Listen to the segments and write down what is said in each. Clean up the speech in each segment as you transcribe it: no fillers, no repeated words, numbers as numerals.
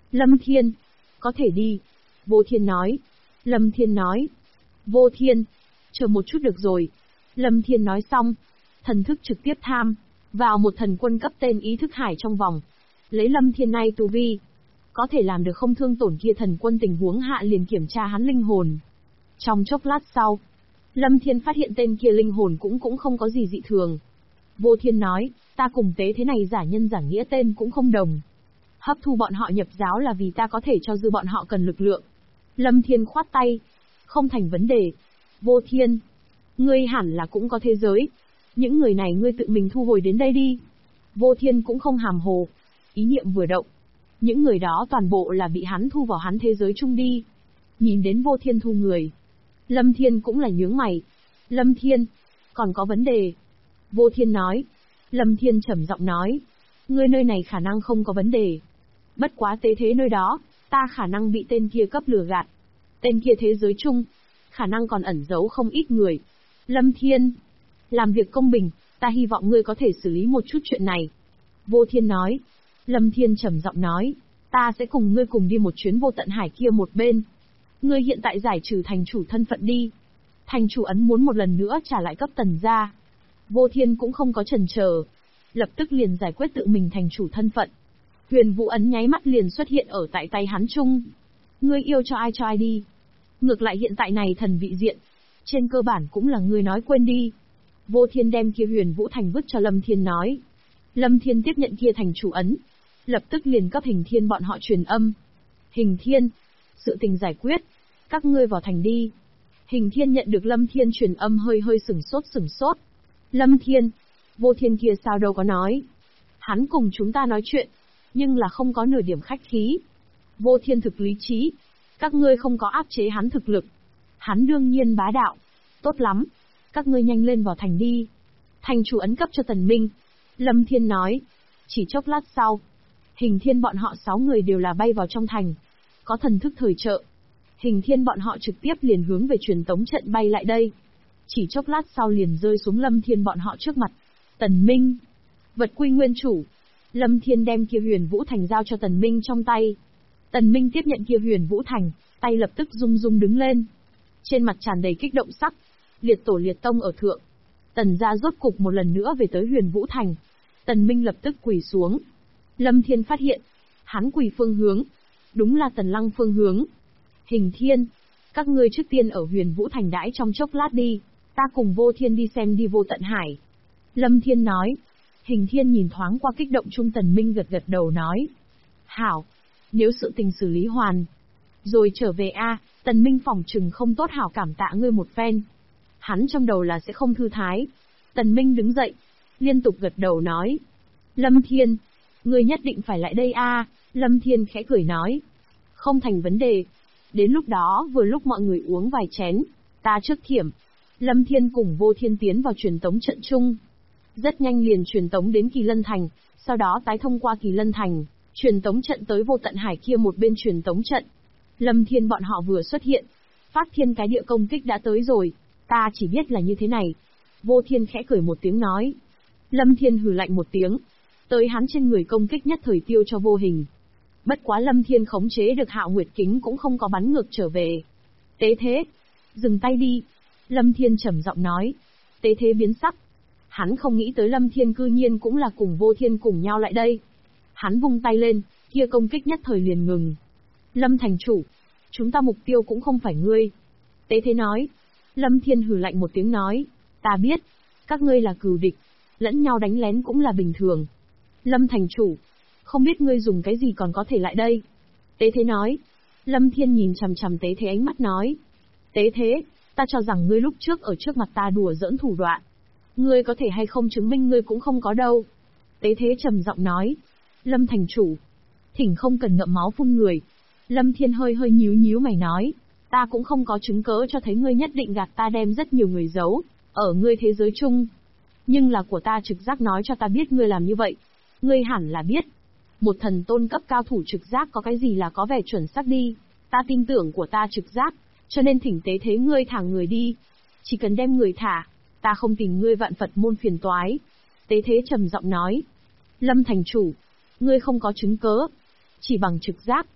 Lâm Thiên, có thể đi. Vô Thiên nói. Lâm Thiên nói. Vô Thiên, chờ một chút được rồi. Lâm Thiên nói xong, thần thức trực tiếp tham vào một thần quân cấp tên ý thức hải trong vòng. Lấy Lâm Thiên nay tu vi, có thể làm được không thương tổn kia thần quân tình huống hạ liền kiểm tra hắn linh hồn. Trong chốc lát sau, Lâm Thiên phát hiện tên kia linh hồn cũng không có gì dị thường. Vô Thiên nói, ta cùng tế thế này giả nhân giả nghĩa tên cũng không đồng. Hấp thu bọn họ nhập giáo là vì ta có thể cho dư bọn họ cần lực lượng. Lâm Thiên khoát tay, không thành vấn đề. Vô Thiên, ngươi hẳn là cũng có thế giới. Những người này ngươi tự mình thu hồi đến đây đi. Vô Thiên cũng không hàm hồ. Ý niệm vừa động, những người đó toàn bộ là bị hắn thu vào hắn thế giới chung đi. Nhìn đến Vô Thiên thu người, Lâm Thiên cũng là nhướng mày. Lâm Thiên, còn có vấn đề. Vô Thiên nói. Lâm Thiên trầm giọng nói. Ngươi nơi này khả năng không có vấn đề. Bất quá tế thế nơi đó, ta khả năng bị tên kia cấp lừa gạt. Tên kia thế giới chung, khả năng còn ẩn giấu không ít người. Lâm Thiên, làm việc công bình, ta hy vọng ngươi có thể xử lý một chút chuyện này. Vô Thiên nói. Lâm Thiên trầm giọng nói. Ta sẽ cùng ngươi cùng đi một chuyến vô tận hải kia một bên. Ngươi hiện tại giải trừ thành chủ thân phận đi. Thành chủ ấn muốn một lần nữa trả lại cấp Tần gia. Vô Thiên cũng không có chần chờ, lập tức liền giải quyết tự mình thành chủ thân phận. Huyền Vũ ấn nháy mắt liền xuất hiện ở tại tay hắn chung. Ngươi yêu cho ai đi. Ngược lại hiện tại này thần vị diện, trên cơ bản cũng là ngươi nói quên đi. Vô Thiên đem kia Huyền Vũ thành vứt cho Lâm Thiên nói. Lâm Thiên tiếp nhận kia thành chủ ấn, lập tức liền cấp Hình Thiên bọn họ truyền âm. Hình Thiên, sự tình giải quyết, các ngươi vào thành đi. Hình Thiên nhận được Lâm Thiên truyền âm hơi sửng sốt. Lâm Thiên, Vô Thiên kia sao đâu có nói. Hắn cùng chúng ta nói chuyện, nhưng là không có nửa điểm khách khí. Vô Thiên thực lý trí, các ngươi không có áp chế hắn thực lực. Hắn đương nhiên bá đạo. Tốt lắm, các ngươi nhanh lên vào thành đi. Thành chủ ấn cấp cho Tần Minh. Lâm Thiên nói. Chỉ chốc lát sau, Hình Thiên bọn họ 6 người đều là bay vào trong thành. Có thần thức thời trợ, Hình Thiên bọn họ trực tiếp liền hướng về truyền tống trận bay lại đây. Chỉ chốc lát sau liền rơi xuống Lâm Thiên bọn họ trước mặt. Tần Minh, vật quy nguyên chủ. Lâm Thiên đem kia Huyền Vũ Thành giao cho Tần Minh trong tay. Tần Minh tiếp nhận kia Huyền Vũ Thành, tay lập tức rung rung đứng lên. Trên mặt tràn đầy kích động sắc, liệt tổ liệt tông ở thượng. Tần gia rốt cục một lần nữa về tới Huyền Vũ Thành. Tần Minh lập tức quỳ xuống. Lâm Thiên phát hiện, hắn quỳ phương hướng, đúng là Tần Lăng phương hướng. Hình Thiên, các ngươi trước tiên ở Huyền Vũ Thành đãi trong chốc lát đi, ta cùng Vô Thiên đi xem đi vô tận hải. Lâm Thiên nói. Hình Thiên nhìn thoáng qua kích động trung Tần Minh gật đầu nói. Hảo, nếu sự tình xử lý hoàn rồi trở về Tần Minh phỏng chừng không tốt hảo cảm tạ ngươi một phen. Hắn trong đầu là sẽ không thư thái. Tần Minh đứng dậy, liên tục gật đầu nói. Lâm Thiên, ngươi nhất định phải lại đây Lâm Thiên khẽ cười nói. Không thành vấn đề. Đến lúc đó vừa lúc mọi người uống vài chén, ta trước thiểm. Lâm Thiên cùng Vô Thiên tiến vào truyền tống trận chung. Rất nhanh liền truyền tống đến Kỳ Lân Thành, sau đó tái thông qua Kỳ Lân Thành, truyền tống trận tới vô tận hải kia một bên truyền tống trận. Lâm Thiên bọn họ vừa xuất hiện, phát thiên cái địa công kích đã tới rồi, ta chỉ biết là như thế này. Vô Thiên khẽ cười một tiếng nói. Lâm Thiên hừ lạnh một tiếng, tới hắn trên người công kích nhất thời tiêu cho vô hình. Bất quá Lâm Thiên khống chế được Hạo Nguyệt Kính cũng không có bắn ngược trở về. Tế thế, dừng tay đi. Lâm Thiên trầm giọng nói. Tế thế biến sắc. Hắn không nghĩ tới Lâm Thiên cư nhiên cũng là cùng Vô Thiên cùng nhau lại đây. Hắn vung tay lên, kia công kích nhất thời liền ngừng. Lâm thành chủ, chúng ta mục tiêu cũng không phải ngươi. Tế thế nói. Lâm Thiên hừ lạnh một tiếng nói. Ta biết, các ngươi là cừu địch, lẫn nhau đánh lén cũng là bình thường. Lâm thành chủ, không biết ngươi dùng cái gì còn có thể lại đây. Tế thế nói. Lâm Thiên nhìn chằm chằm tế thế ánh mắt nói. Tế thế, ta cho rằng ngươi lúc trước ở trước mặt ta đùa giỡn thủ đoạn. Ngươi có thể hay không chứng minh ngươi cũng không có đâu. Tế thế trầm giọng nói. Lâm thành chủ, thỉnh không cần ngậm máu phun người. Lâm Thiên hơi nhíu mày nói. Ta cũng không có chứng cớ cho thấy ngươi nhất định gạt ta đem rất nhiều người giấu ở ngươi thế giới chung. Nhưng là của ta trực giác nói cho ta biết ngươi làm như vậy. Ngươi hẳn là biết. Một thần tôn cấp cao thủ trực giác có cái gì là có vẻ chuẩn xác đi. Ta tin tưởng của ta trực giác, cho nên thỉnh tế thế ngươi thả người đi. Chỉ cần đem người thả, ta không tìm ngươi vạn Phật môn phiền toái. Tế thế trầm giọng nói. Lâm thành chủ, ngươi không có chứng cớ. Chỉ bằng trực giác,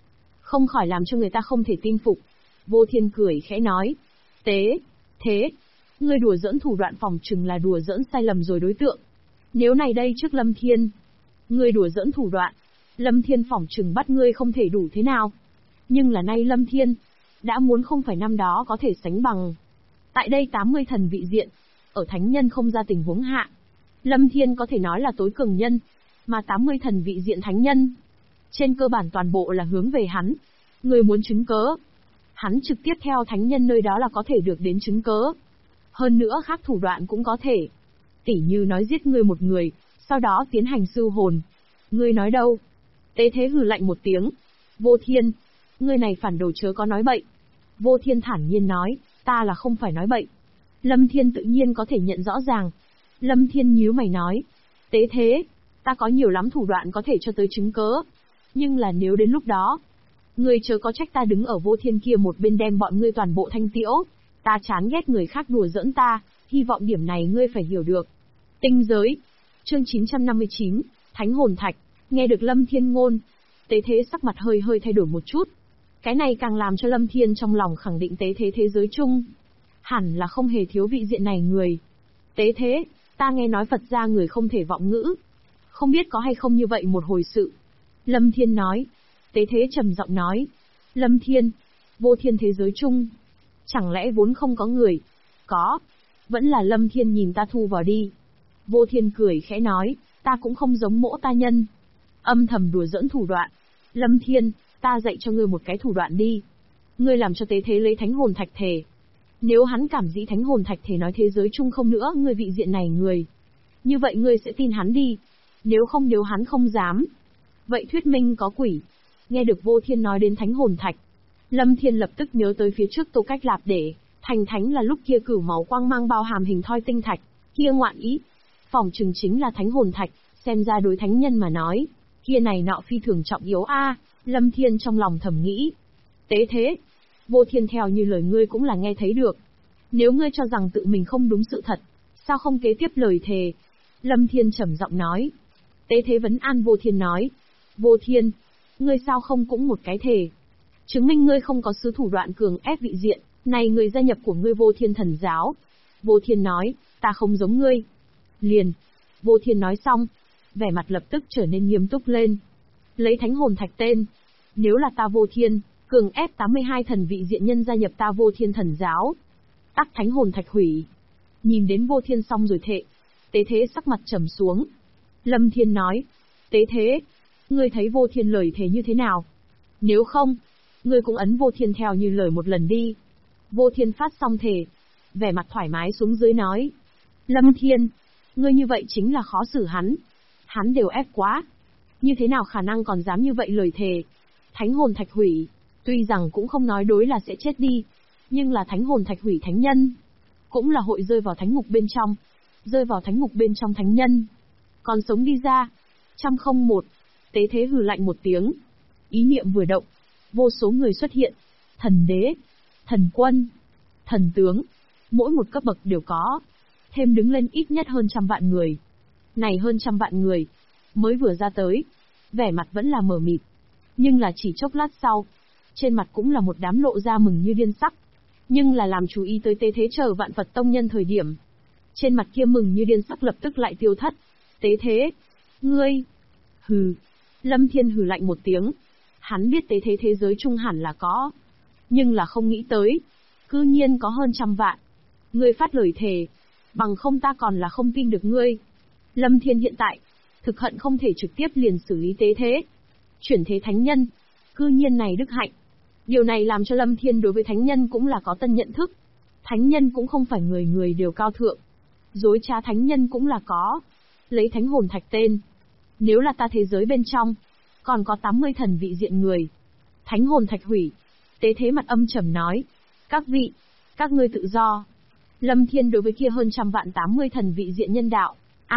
không khỏi làm cho người ta không thể tin phục. Vô Thiên cười khẽ nói, Tế, thế, ngươi đùa giỡn thủ đoạn phòng chừng là đùa giỡn sai lầm rồi đối tượng. Nếu này đây trước Lâm Thiên, ngươi đùa giỡn thủ đoạn, Lâm Thiên phỏng chừng bắt ngươi không thể đủ thế nào. Nhưng là nay Lâm Thiên, đã muốn không phải năm đó có thể sánh bằng. Tại đây 80 thần vị diện, ở thánh nhân không ra tình huống hạ, Lâm Thiên có thể nói là tối cường nhân, mà 80 thần vị diện thánh nhân, trên cơ bản toàn bộ là hướng về hắn. Người muốn chứng cớ, hắn trực tiếp theo thánh nhân nơi đó là có thể được đến chứng cớ. Hơn nữa khác thủ đoạn cũng có thể. Tỉ như nói giết ngươi một người, sau đó tiến hành sưu hồn. Ngươi nói đâu? Tế thế hừ lạnh một tiếng. Vô Thiên, ngươi này phản đồ chớ có nói bậy. Vô Thiên thản nhiên nói, ta là không phải nói bậy. Lâm Thiên tự nhiên có thể nhận rõ ràng. Lâm Thiên nhíu mày nói, Tế thế, ta có nhiều lắm thủ đoạn có thể cho tới chứng cớ. Nhưng là nếu đến lúc đó, ngươi chớ có trách ta đứng ở Vô Thiên kia một bên đem bọn ngươi toàn bộ thanh tiễu. Ta chán ghét người khác đùa giỡn ta, hy vọng điểm này ngươi phải hiểu được. Tinh giới. Chương 959, Thánh Hồn Thạch. Nghe được Lâm Thiên ngôn, Tế thế sắc mặt hơi thay đổi một chút. Cái này càng làm cho Lâm Thiên trong lòng khẳng định Tế thế thế giới chung hẳn là không hề thiếu vị diện này người. Tế thế, ta nghe nói Phật gia người không thể vọng ngữ. Không biết có hay không như vậy một hồi sự. Lâm Thiên nói. Tế thế trầm giọng nói. Lâm Thiên, Vô Thiên thế giới chung, chẳng lẽ vốn không có người? Có. Vẫn là Lâm Thiên nhìn ta thu vào đi. Vô Thiên cười khẽ nói, ta cũng không giống mỗ ta nhân. Âm thầm đùa giỡn thủ đoạn. Lâm Thiên, ta dạy cho ngươi một cái thủ đoạn đi. Ngươi làm cho Tế thế lấy thánh hồn thạch thể. Nếu hắn cảm dĩ thánh hồn thạch thể nói thế giới chung không nữa ngươi vị diện này người, như vậy ngươi sẽ tin hắn đi. Nếu hắn không dám, vậy thuyết minh có quỷ. Nghe được Vô Thiên nói đến thánh hồn thạch, Lâm Thiên lập tức nhớ tới phía trước Tô Cách Lạp để thành thánh là lúc kia cửu máu quang mang bao hàm hình thoi tinh thạch, kia ngoạn ý. Phỏng chừng chính là thánh hồn thạch, xem ra đối thánh nhân mà nói, kia này nọ phi thường trọng yếu a. Lâm Thiên trong lòng thầm nghĩ. Tế thế, Vô Thiên theo như lời ngươi cũng là nghe thấy được. Nếu ngươi cho rằng tự mình không đúng sự thật, sao không kế tiếp lời thề? Lâm Thiên trầm giọng nói. Tế thế vấn an Vô Thiên nói. Vô Thiên, ngươi sao không cũng một cái thề? Chứng minh ngươi không có sứ thủ đoạn cường ép vị diện, này người gia nhập của ngươi Vô Thiên thần giáo. Vô Thiên nói, ta không giống ngươi. Liền. Vô Thiên nói xong, vẻ mặt lập tức trở nên nghiêm túc lên. Lấy thánh hồn thạch tên. Nếu là ta Vô Thiên, cường ép 82 thần vị diện nhân gia nhập ta Vô Thiên thần giáo, tắc thánh hồn thạch hủy. Nhìn đến Vô Thiên xong rồi thệ, Tế thế sắc mặt trầm xuống. Lâm Thiên nói, Tế thế, ngươi thấy Vô Thiên lời thề như thế nào? Nếu không, ngươi cũng ấn Vô Thiên theo như lời một lần đi. Vô Thiên phát xong thề, vẻ mặt thoải mái xuống dưới nói. Lâm Thiên, ngươi như vậy chính là khó xử hắn. Hắn đều ép quá. Như thế nào khả năng còn dám như vậy lời thề? Thánh hồn thạch hủy, tuy rằng cũng không nói đối là sẽ chết đi, nhưng là thánh hồn thạch hủy thánh nhân, cũng là hội rơi vào thánh ngục bên trong. Rơi vào thánh ngục bên trong thánh nhân, còn sống đi ra, 101. Tế thế hừ lạnh một tiếng. Ý niệm vừa động, vô số người xuất hiện. Thần đế, thần quân, thần tướng, mỗi một cấp bậc đều có. Thêm đứng lên ít nhất hơn 100 vạn người. Này hơn 100 vạn người, mới vừa ra tới, vẻ mặt vẫn là mờ mịt. Nhưng là chỉ chốc lát sau, trên mặt cũng là một đám lộ ra mừng như điên sắc. Nhưng là làm chú ý tới Tế thế chờ Vạn Phật tông nhân thời điểm, trên mặt kia mừng như điên sắc lập tức lại tiêu thất. Tế thế, ngươi, hừ. Lâm Thiên hừ lạnh một tiếng. Hắn biết Tế thế thế giới trung hẳn là có, nhưng là không nghĩ tới, cư nhiên có hơn 100 vạn. Ngươi phát lời thề, bằng không ta còn là không tin được ngươi. Lâm Thiên hiện tại, thực hận không thể trực tiếp liền xử lý Tế thế. Chuyển thế thánh nhân, cư nhiên này đức hạnh. Điều này làm cho Lâm Thiên đối với thánh nhân cũng là có tân nhận thức. Thánh nhân cũng không phải người người đều cao thượng. Dối trá thánh nhân cũng là có. Lấy thánh hồn thạch tên. Nếu là ta thế giới bên trong, còn có 80 thần vị diện người. Thánh hồn thạch hủy. Tế thế mặt âm trầm nói. Các vị, các ngươi tự do. Lâm Thiên đối với kia hơn 100 vạn 80 thần vị diện nhân đạo.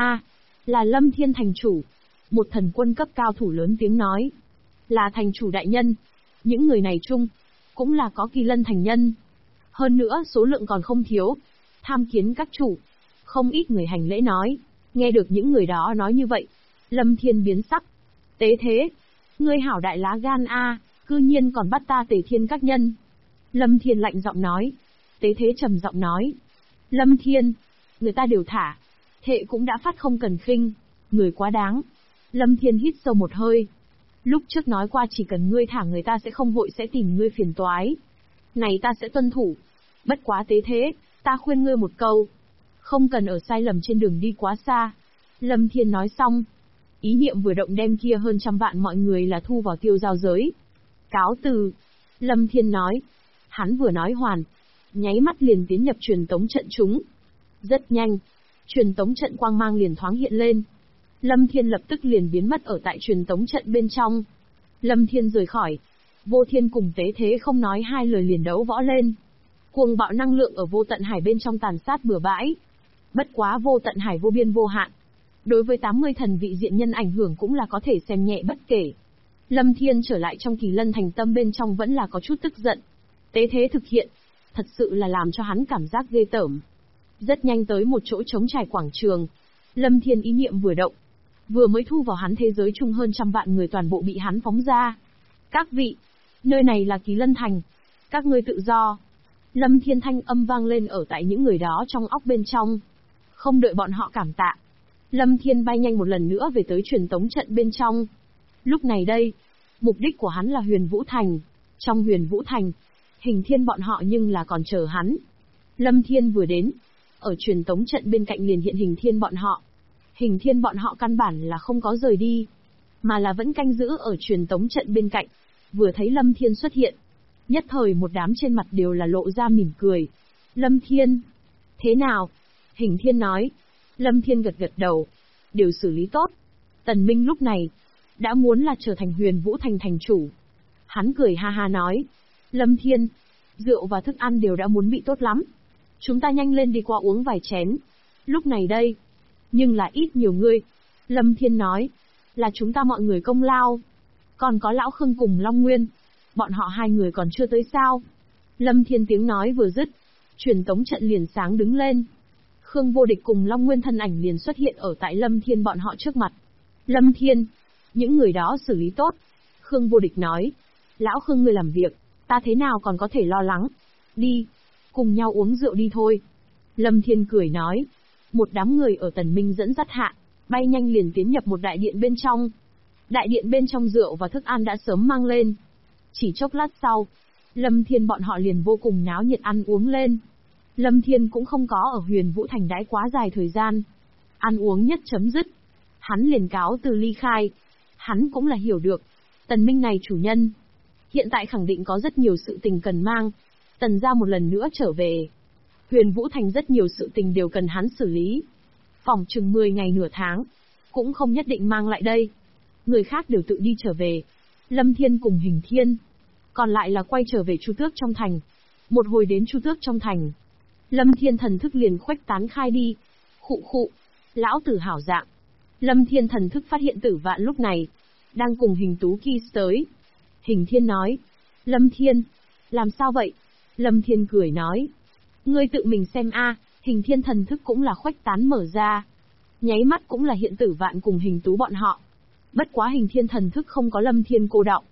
Là Lâm Thiên thành chủ. Một thần quân cấp cao thủ lớn tiếng nói. Là thành chủ đại nhân. Những người này chung, cũng là có Kỳ Lân thành nhân. Hơn nữa số lượng còn không thiếu. Tham kiến các chủ. Không ít người hành lễ nói. Nghe được những người đó nói như vậy, Lâm Thiên biến sắc. Tế thế, ngươi hảo đại lá gan a, cư Cư nhiên còn bắt ta Tề Thiên các nhân. Lâm Thiên lạnh giọng nói. Tế Thế trầm giọng nói. Lâm Thiên, người ta đều thả. Thệ cũng đã phát không cần khinh, người quá đáng. Lâm Thiên hít sâu một hơi. Lúc trước nói qua chỉ cần ngươi thả người ta sẽ không vội sẽ tìm ngươi phiền toái. Này ta sẽ tuân thủ. Bất quá Tế Thế, ta khuyên ngươi một câu. Không cần ở sai lầm trên đường đi quá xa. Lâm Thiên nói xong. Ý niệm vừa động đem kia hơn 100 vạn mọi người là thu vào tiêu giao giới. Cáo từ. Lâm Thiên nói. Hắn vừa nói hoàn. Nháy mắt liền tiến nhập truyền tống trận chúng. Rất nhanh. Truyền tống trận quang mang liền thoáng hiện lên. Lâm Thiên lập tức liền biến mất ở tại truyền tống trận bên trong. Lâm Thiên rời khỏi. Vô Thiên cùng Tế Thế không nói hai lời liền đấu võ lên. Cuồng bạo năng lượng ở vô tận hải bên trong tàn sát bừa bãi. Bất quá vô tận hải vô biên vô hạn. Đối với 80 thần vị diện nhân ảnh hưởng cũng là có thể xem nhẹ bất kể. Lâm Thiên trở lại trong Kỳ Lân thành tâm bên trong vẫn là có chút tức giận. Tế Thế thực hiện, thật sự là làm cho hắn cảm giác ghê tởm. Rất nhanh tới một chỗ trống trải quảng trường. Lâm Thiên ý niệm vừa động. Vừa mới thu vào hắn thế giới chung hơn 100 vạn người toàn bộ bị hắn phóng ra. Các vị, nơi này là Kỳ Lân thành. Các ngươi tự do. Lâm Thiên thanh âm vang lên ở tại những người đó trong óc bên trong. Không đợi bọn họ cảm tạ. Lâm Thiên bay nhanh một lần nữa về tới truyền tống trận bên trong. Lúc này đây, mục đích của hắn là Huyền Vũ Thành. Trong Huyền Vũ Thành, Hình Thiên bọn họ nhưng là còn chờ hắn. Lâm Thiên vừa đến, ở truyền tống trận bên cạnh liền hiện Hình Thiên bọn họ. Hình Thiên bọn họ căn bản là không có rời đi, mà là vẫn canh giữ ở truyền tống trận bên cạnh. Vừa thấy Lâm Thiên xuất hiện, nhất thời một đám trên mặt đều là lộ ra mỉm cười. Lâm Thiên, thế nào? Hình Thiên nói. Lâm Thiên gật gật đầu. Đều xử lý tốt. Tần Minh lúc này, đã muốn là trở thành Huyền Vũ Thành thành chủ. Hắn cười ha ha nói. Lâm Thiên, rượu và thức ăn đều đã muốn bị tốt lắm. Chúng ta nhanh lên đi qua uống vài chén. Lúc này đây. Nhưng là ít nhiều ngươi. Lâm Thiên nói. Là chúng ta mọi người công lao. Còn có Lão Khương cùng Long Nguyên. Bọn họ hai người còn chưa tới sao. Lâm Thiên tiếng nói vừa dứt. Truyền tống trận liền sáng đứng lên. Khương Vô Địch cùng Long Nguyên thân ảnh liền xuất hiện ở tại Lâm Thiên bọn họ trước mặt. Lâm Thiên, những người đó xử lý tốt. Khương Vô Địch nói. Lão Khương ngươi làm việc, ta thế nào còn có thể lo lắng. Đi, cùng nhau uống rượu đi thôi. Lâm Thiên cười nói. Một đám người ở Tần Minh dẫn dắt hạ, bay nhanh liền tiến nhập một đại điện bên trong. Đại điện bên trong rượu và thức ăn đã sớm mang lên. Chỉ chốc lát sau, Lâm Thiên bọn họ liền vô cùng náo nhiệt ăn uống lên. Lâm Thiên cũng không có ở Huyền Vũ Thành đãi quá dài thời gian. Ăn uống nhất chấm dứt. Hắn liền cáo từ ly khai. Hắn cũng là hiểu được. Tần Minh này chủ nhân. Hiện tại khẳng định có rất nhiều sự tình cần mang. Tần gia một lần nữa trở về. Huyền Vũ Thành rất nhiều sự tình đều cần hắn xử lý. Phỏng chừng 10 ngày nửa tháng. Cũng không nhất định mang lại đây. Người khác đều tự đi trở về. Lâm Thiên cùng Hình Thiên. Còn lại là quay trở về Chu Tước trong thành. Một hồi đến Chu Tước trong thành. Lâm Thiên thần thức liền khuếch tán khai đi. Khụ khụ. Lão tử hảo dạng. Lâm Thiên thần thức phát hiện Tử Vạn lúc này. Đang cùng Hình Tú Kiss tới. Hình Thiên nói. Lâm Thiên. Làm sao vậy? Lâm Thiên cười nói. Ngươi tự mình xem a. Hình Thiên thần thức cũng là khuếch tán mở ra. Nháy mắt cũng là hiện Tử Vạn cùng Hình Tú bọn họ. Bất quá Hình Thiên thần thức không có Lâm Thiên cô đọng.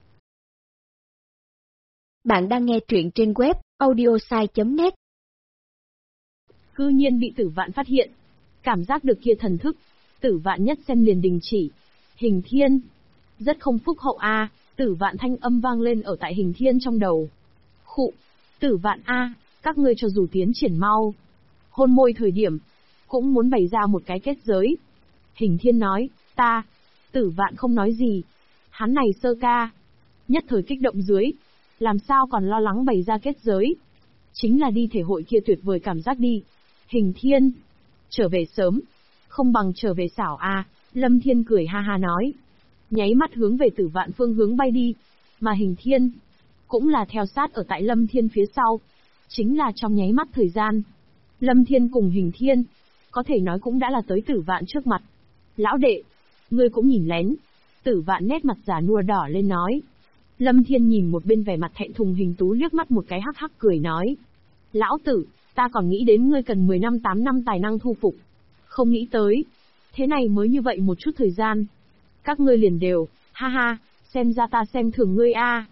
Bạn đang nghe truyện trên web audiosai.net. Cư nhiên bị Tử Vạn phát hiện. Cảm giác được kia thần thức, Tử Vạn nhất xem liền đình chỉ. Hình Thiên. Rất không phúc hậu a. Tử Vạn thanh âm vang lên ở tại Hình Thiên trong đầu. Khụ. Tử Vạn a, các ngươi cho dù tiến triển mau. Hôn môi thời điểm, cũng muốn bày ra một cái kết giới. Hình Thiên nói, ta. Tử Vạn không nói gì. Hắn này sơ ca. Nhất thời kích động dưới. Làm sao còn lo lắng bày ra kết giới. Chính là đi thể hội kia tuyệt vời cảm giác đi. Hình Thiên. Trở về sớm. Không bằng trở về xảo a. Lâm Thiên cười ha ha nói. Nháy mắt hướng về Tử Vạn phương hướng bay đi. Mà Hình Thiên. Cũng là theo sát ở tại Lâm Thiên phía sau. Chính là trong nháy mắt thời gian. Lâm Thiên cùng Hình Thiên. Có thể nói cũng đã là tới Tử Vạn trước mặt. Lão đệ. Ngươi cũng nhìn lén. Tử Vạn nét mặt già nua đỏ lên nói. Lâm Thiên nhìn một bên vẻ mặt thẹn thùng Hình Tú liếc mắt một cái hắc hắc cười nói. Lão tử, ta còn nghĩ đến ngươi cần 10 năm 8 năm tài năng thu phục. Không nghĩ tới. Thế này mới như vậy một chút thời gian. Các ngươi liền đều, ha ha, xem ra ta xem thường ngươi a.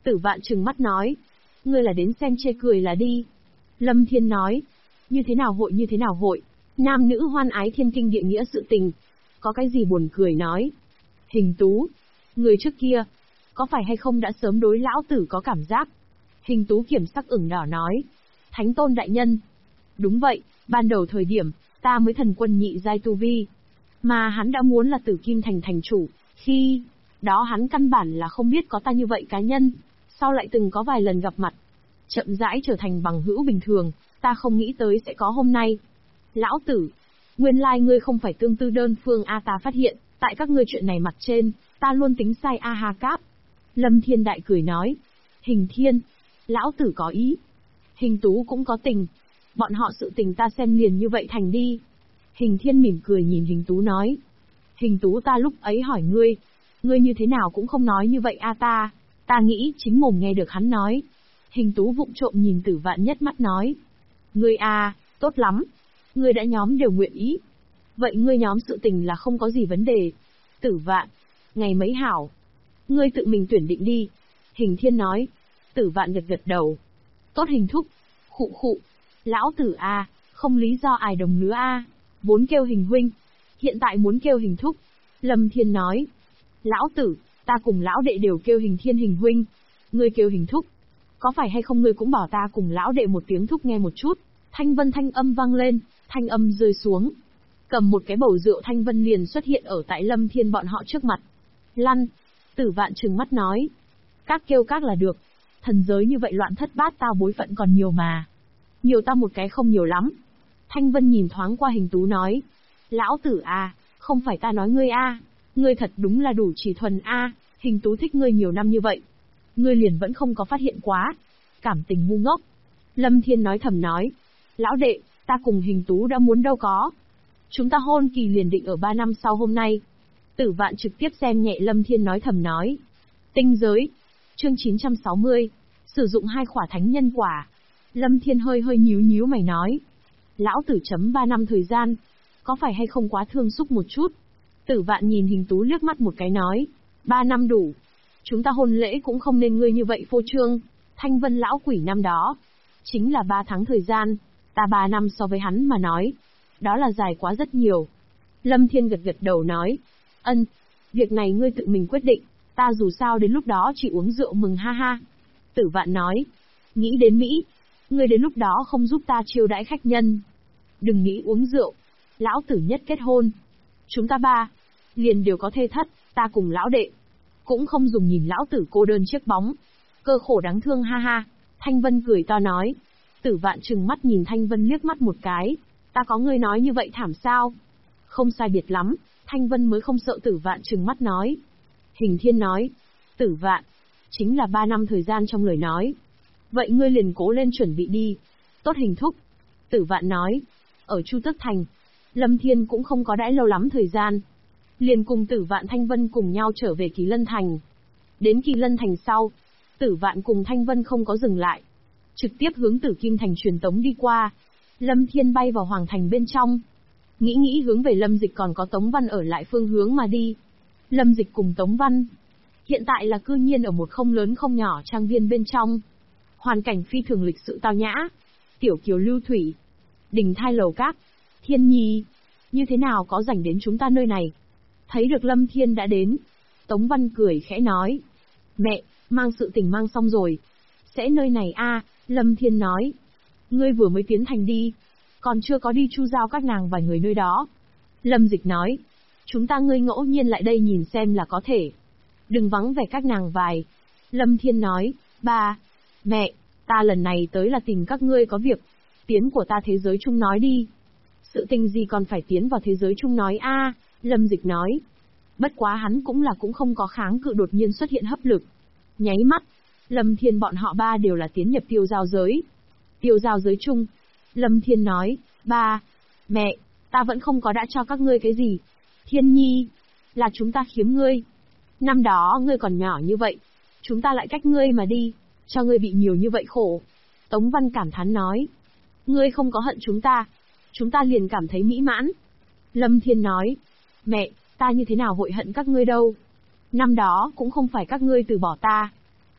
Tử Vạn trừng mắt nói, ngươi là đến xem chê cười là đi. Lâm Thiên nói, như thế nào hội, nam nữ hoan ái thiên kinh địa nghĩa sự tình, có cái gì buồn cười nói. Hình Tú, người trước kia, có phải hay không đã sớm đối lão tử có cảm giác? Hình Tú kiểm sắc ửng đỏ nói, Thánh Tôn đại nhân. Đúng vậy, ban đầu thời điểm, ta mới thần quân nhị giai tu vi. Mà hắn đã muốn là Tử Kim Thành thành chủ, khi đó hắn căn bản là không biết có ta như vậy cá nhân, sau lại từng có vài lần gặp mặt. Chậm rãi trở thành bằng hữu bình thường, ta không nghĩ tới sẽ có hôm nay. Lão tử, nguyên lai ngươi không phải tương tư đơn phương a, ta phát hiện, tại các ngươi chuyện này mặt trên, ta luôn tính sai a ha cáp. Lâm Thiên Đại cười nói, Hình Thiên, lão tử có ý. Hình Tú cũng có tình, bọn họ sự tình ta xem liền như vậy thành đi. Hình Thiên mỉm cười nhìn Hình Tú nói, Hình Tú, ta lúc ấy hỏi ngươi như thế nào cũng không nói như vậy a, ta nghĩ chính mồm nghe được hắn nói. Hình Tú vụng trộm nhìn Tử Vạn nhất mắt nói, ngươi a, tốt lắm, ngươi đã nhóm đều nguyện ý. Vậy ngươi nhóm sự tình là không có gì vấn đề. Tử Vạn, ngày mấy hảo, ngươi tự mình tuyển định đi. Hình Thiên nói. Tử Vạn gật gật đầu. Tốt Hình thúc. Khụ, lão tử a, không lý do ai đồng lứa a, vốn kêu Hình huynh, hiện tại muốn kêu Hình thúc. Lâm Thiên nói, lão tử, ta cùng lão đệ đều kêu Hình Thiên Hình huynh, ngươi kêu Hình thúc, có phải hay không ngươi cũng bảo ta cùng lão đệ một tiếng thúc nghe một chút. Thanh Vân thanh âm vang lên, thanh âm rơi xuống. Cầm một cái bầu rượu Thanh Vân liền xuất hiện ở tại Lâm Thiên bọn họ trước mặt. Lăn, Tử Vạn trừng mắt nói, các kêu các là được, thần giới như vậy loạn thất bát tao bối phận còn nhiều mà. Nhiều ta một cái không nhiều lắm. Thanh Vân nhìn thoáng qua Hình Tú nói, lão tử a, không phải ta nói ngươi a, ngươi thật đúng là đủ chỉ thuần a, Hình Tú thích ngươi nhiều năm như vậy, ngươi liền vẫn không có phát hiện quá, cảm tình ngu ngốc. Lâm Thiên nói thầm nói, lão đệ, ta cùng Hình Tú đã muốn đâu có. Chúng ta hôn kỳ liền định ở 3 năm sau hôm nay. Tử Vạn trực tiếp xem nhẹ Lâm Thiên nói thầm nói. Tinh giới. Chương 960. Sử dụng 2 khỏa thánh nhân quả. Lâm Thiên hơi nhíu mày nói. Lão tử chấm 3 năm thời gian. Có phải hay không quá thương xúc một chút? Tử Vạn nhìn Hình Tú liếc mắt một cái nói. 3 năm đủ. Chúng ta hôn lễ cũng không nên ngươi như vậy phô trương. Thanh Vân lão quỷ năm đó. Chính là 3 tháng thời gian. Ta 3 năm so với hắn mà nói. Đó là dài quá rất nhiều. Lâm Thiên gật gật đầu nói. Ân, việc này ngươi tự mình quyết định, ta dù sao đến lúc đó chỉ uống rượu mừng ha ha. Tử Vạn nói. Nghĩ đến Mỹ, ngươi đến lúc đó không giúp ta chiêu đãi khách nhân. Đừng nghĩ uống rượu, lão tử nhất kết hôn. Chúng ta 3 liền đều có thê thất, ta cùng lão đệ. Cũng không dùng nhìn lão tử cô đơn chiếc bóng. Cơ khổ đáng thương ha ha. Thanh Vân cười to nói. Tử Vạn trừng mắt nhìn Thanh Vân liếc mắt một cái. Ta có ngươi nói như vậy thảm sao? Không sai biệt lắm, Thanh Vân mới không sợ. Tử Vạn trừng mắt nói. Hình Thiên nói. Tử Vạn, chính là 3 năm thời gian trong lời nói. Vậy ngươi liền cố lên chuẩn bị đi. Tốt Hình thúc. Tử Vạn nói. Ở Chu Tước Thành, Lâm Thiên cũng không có đãi lâu lắm thời gian. Liền cùng Tử Vạn Thanh Vân cùng nhau trở về Kỳ Lân Thành. Đến Kỳ Lân Thành sau, Tử Vạn cùng Thanh Vân không có dừng lại. Trực tiếp hướng Tử Kim Thành truyền tống đi qua. Lâm Thiên bay vào Hoàng Thành bên trong. Nghĩ hướng về Lâm Dịch còn có Tống Văn ở lại phương hướng mà đi. Lâm Dịch cùng Tống Văn hiện tại là cư nhiên ở một không lớn không nhỏ trang viên bên trong. Hoàn cảnh phi thường lịch sự tao nhã. Tiểu kiều lưu thủy, đình thai lầu các. Thiên Nhi, như thế nào có rảnh đến chúng ta nơi này? Thấy được Lâm Thiên đã đến, Tống Văn cười khẽ nói. Mẹ, mang sự tình mang xong rồi. Sẽ nơi này a, Lâm Thiên nói. Ngươi vừa mới tiến thành đi, còn chưa có đi chu giao các nàng vài người nơi đó. Lâm Dịch nói. Chúng ta ngươi ngẫu nhiên lại đây nhìn xem là có thể. Đừng vắng vẻ các nàng vài. Lâm Thiên nói. Ba, mẹ, ta lần này tới là tìm các ngươi có việc. Tiến của ta thế giới chung nói đi. Sự tình gì còn phải tiến vào thế giới chung nói a, Lâm Dịch nói. Bất quá hắn cũng không có kháng cự đột nhiên xuất hiện hấp lực. Nháy mắt, Lâm Thiên bọn họ 3 đều là tiến nhập tiêu giao giới. Tiêu giao giới chung. Lâm Thiên nói. Ba, mẹ, ta vẫn không có đã cho các ngươi cái gì. Thiên Nhi, là chúng ta khiếm ngươi. Năm đó ngươi còn nhỏ như vậy, chúng ta lại cách ngươi mà đi, cho ngươi bị nhiều như vậy khổ. Tống Văn cảm thán nói. Ngươi không có hận chúng ta liền cảm thấy mỹ mãn. Lâm Thiên nói. Mẹ, ta như thế nào hội hận các ngươi đâu. Năm đó cũng không phải các ngươi từ bỏ ta.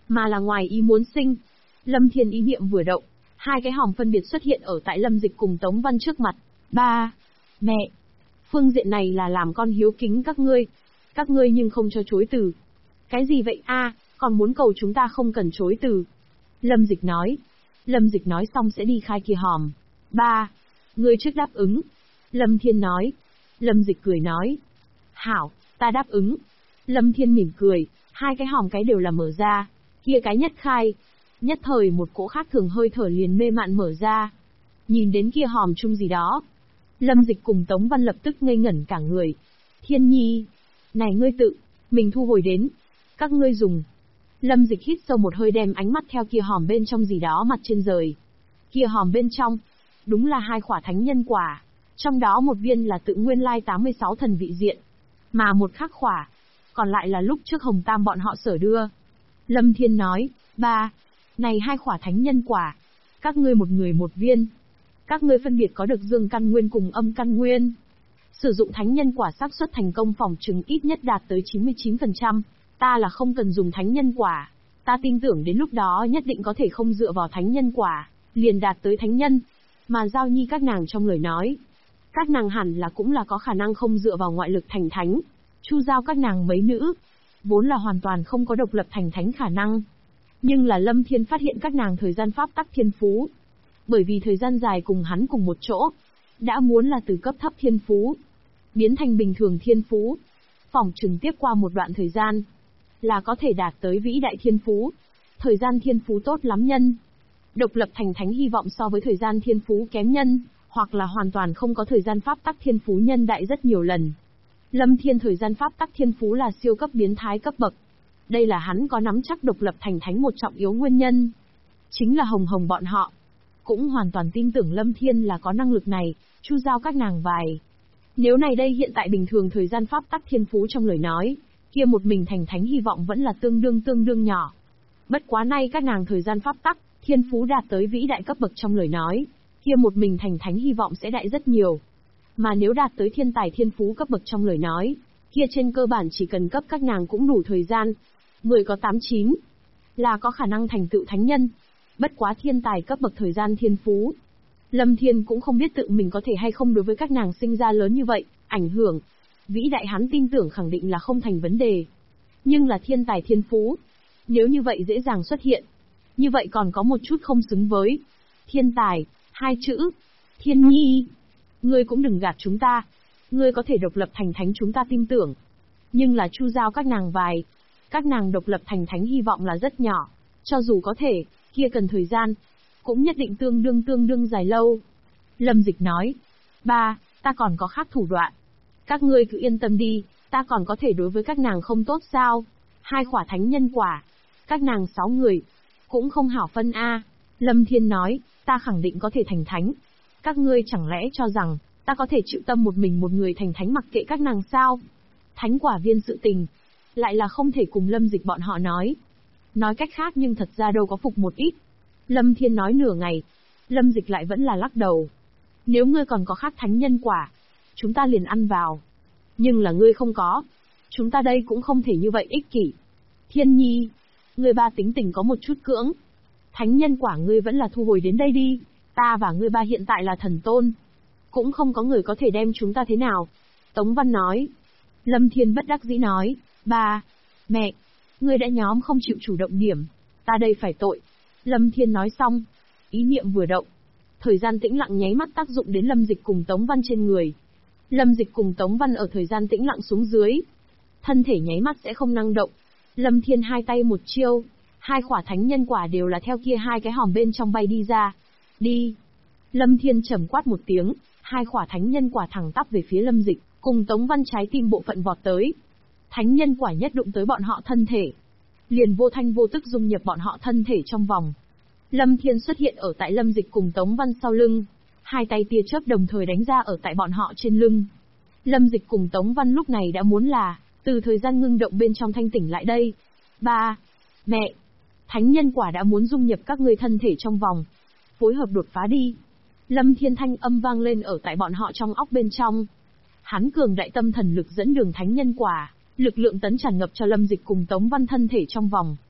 mà là ngoài ý muốn sinh. Lâm Thiên ý niệm vừa động, hai cái hòm phân biệt xuất hiện ở tại Lâm Dịch cùng Tống Văn trước mặt. Ba, mẹ, phương diện này là làm con hiếu kính các ngươi nhưng không cho chối từ. Cái gì vậy a? Còn muốn cầu chúng ta không cần chối từ. Lâm Dịch nói. Lâm Dịch nói xong sẽ đi khai kia hòm. Ba, ngươi trước đáp ứng. Lâm Thiên nói. Lâm Dịch cười nói. Hảo, ta đáp ứng. Lâm Thiên mỉm cười, hai cái hòm cái đều là mở ra. Kia cái nhất khai. Nhất thời một cỗ khác thường hơi thở liền mê mạn mở ra. Nhìn đến kia hòm chung gì đó. Lâm Dịch cùng Tống Văn lập tức ngây ngẩn cả người. Thiên Nhi, này ngươi tự, mình thu hồi đến. Các ngươi dùng. Lâm Dịch hít sâu một hơi đem ánh mắt theo kia hòm bên trong gì đó mặt trên rời. Kia hòm bên trong, đúng là hai khỏa thánh nhân quả. Trong đó một viên là tự nguyên lai 86 thần vị diện. Mà một khác khỏa, còn lại là lúc trước Hồng Tam bọn họ sở đưa. Lâm Thiên nói, ba, này hai khỏa thánh nhân quả. Các ngươi một người một viên. Các ngươi phân biệt có được dương căn nguyên cùng âm căn nguyên. Sử dụng thánh nhân quả xác suất thành công phòng trừng ít nhất đạt tới 99%. Ta là không cần dùng thánh nhân quả. Ta tin tưởng đến lúc đó nhất định có thể không dựa vào thánh nhân quả, liền đạt tới thánh nhân. Mà Giao Nhi các nàng trong lời nói, các nàng hẳn là cũng là có khả năng không dựa vào ngoại lực thành thánh. Chu Giao các nàng mấy nữ, vốn là hoàn toàn không có độc lập thành thánh khả năng. Nhưng là Lâm Thiên phát hiện các nàng thời gian pháp tắc thiên phú. Bởi vì thời gian dài cùng hắn cùng một chỗ, đã muốn là từ cấp thấp thiên phú, biến thành bình thường thiên phú. Phỏng chừng tiếp qua một đoạn thời gian, là có thể đạt tới vĩ đại thiên phú. Thời gian thiên phú tốt lắm nhân. Độc lập thành thánh hy vọng so với thời gian thiên phú kém nhân, hoặc là hoàn toàn không có thời gian pháp tắc thiên phú nhân đại rất nhiều lần. Lâm Thiên thời gian pháp tắc thiên phú là siêu cấp biến thái cấp bậc. Đây là hắn có nắm chắc độc lập thành thánh một trọng yếu nguyên nhân. Chính là Hồng Hồng bọn họ cũng hoàn toàn tin tưởng Lâm Thiên là có năng lực này. Chu Giao các nàng vài. Nếu này đây hiện tại bình thường thời gian pháp tắc thiên phú trong lời nói, kia một mình thành thánh hy vọng vẫn là tương đương nhỏ. Bất quá nay các nàng thời gian pháp tắc, thiên phú đạt tới vĩ đại cấp bậc trong lời nói, kia một mình thành thánh hy vọng sẽ đại rất nhiều. Mà nếu đạt tới thiên tài thiên phú cấp bậc trong lời nói, kia trên cơ bản chỉ cần cấp các nàng cũng đủ thời gian. 10 có 8-9 là có khả năng thành tựu thánh nhân. Bất quá thiên tài cấp bậc thời gian thiên phú, Lâm Thiên cũng không biết tự mình có thể hay không đối với các nàng sinh ra lớn như vậy, ảnh hưởng. Vĩ đại hắn tin tưởng khẳng định là không thành vấn đề. Nhưng là thiên tài thiên phú, nếu như vậy dễ dàng xuất hiện, như vậy còn có một chút không xứng với thiên tài, hai chữ. Thiên Nhi, ngươi cũng đừng gạt chúng ta. Ngươi có thể độc lập thành thánh chúng ta tin tưởng. Nhưng là Chu Giao các nàng vài. Các nàng độc lập thành thánh hy vọng là rất nhỏ. Cho dù có thể, kia cần thời gian, cũng nhất định tương đương dài lâu. Lâm Dịch nói, ba, ta còn có khác thủ đoạn. Các ngươi cứ yên tâm đi, ta còn có thể đối với các nàng không tốt sao? Hai khỏa thánh nhân quả, các nàng 6 người, cũng không hảo phân a. Lâm Thiên nói, ta khẳng định có thể thành thánh. Các ngươi chẳng lẽ cho rằng, ta có thể chịu tâm một mình một người thành thánh mặc kệ các nàng sao? Thánh quả viên sự tình, lại là không thể cùng Lâm Dịch bọn họ nói. Nói cách khác nhưng thật ra đâu có phục một ít. Lâm Thiên nói nửa ngày, Lâm Dịch lại vẫn là lắc đầu. Nếu ngươi còn có khác thánh nhân quả, chúng ta liền ăn vào. Nhưng là ngươi không có, chúng ta đây cũng không thể như vậy ích kỷ. Thiên Nhi, ngươi ba tính tình có một chút cưỡng. Thánh nhân quả ngươi vẫn là thu hồi đến đây đi, ta và ngươi ba hiện tại là thần tôn. Cũng không có người có thể đem chúng ta thế nào. Tống Văn nói. Lâm Thiên bất đắc dĩ nói, ba, mẹ, ngươi đã nhóm không chịu chủ động điểm, ta đây phải tội. Lâm Thiên nói xong, ý niệm vừa động. Thời gian tĩnh lặng nháy mắt tác dụng đến Lâm Dịch cùng Tống Văn trên người. Lâm Dịch cùng Tống Văn ở thời gian tĩnh lặng xuống dưới. Thân thể nháy mắt sẽ không năng động. Lâm Thiên hai tay một chiêu, hai khỏa thánh nhân quả đều là theo kia hai cái hòm bên trong bay đi ra. Đi. Lâm Thiên trầm quát một tiếng, hai khỏa thánh nhân quả thẳng tắp về phía Lâm Dịch, cùng Tống Văn trái tim bộ phận vọt tới. Thánh nhân quả nhất đụng tới bọn họ thân thể, liền vô thanh vô tức dung nhập bọn họ thân thể trong vòng. Lâm Thiên xuất hiện ở tại Lâm Dịch cùng Tống Văn sau lưng, hai tay tia chớp đồng thời đánh ra ở tại bọn họ trên lưng. Lâm Dịch cùng Tống Văn lúc này đã muốn là từ thời gian ngưng động bên trong thanh tỉnh lại đây. Ba, mẹ, thánh nhân quả đã muốn dung nhập các ngươi thân thể trong vòng, phối hợp đột phá đi. Lâm Thiên thanh âm vang lên ở tại bọn họ trong óc bên trong. Hắn cường đại tâm thần lực dẫn đường thánh nhân quả, lực lượng tấn tràn ngập cho Lâm Dịch cùng Tống Văn thân thể trong vòng.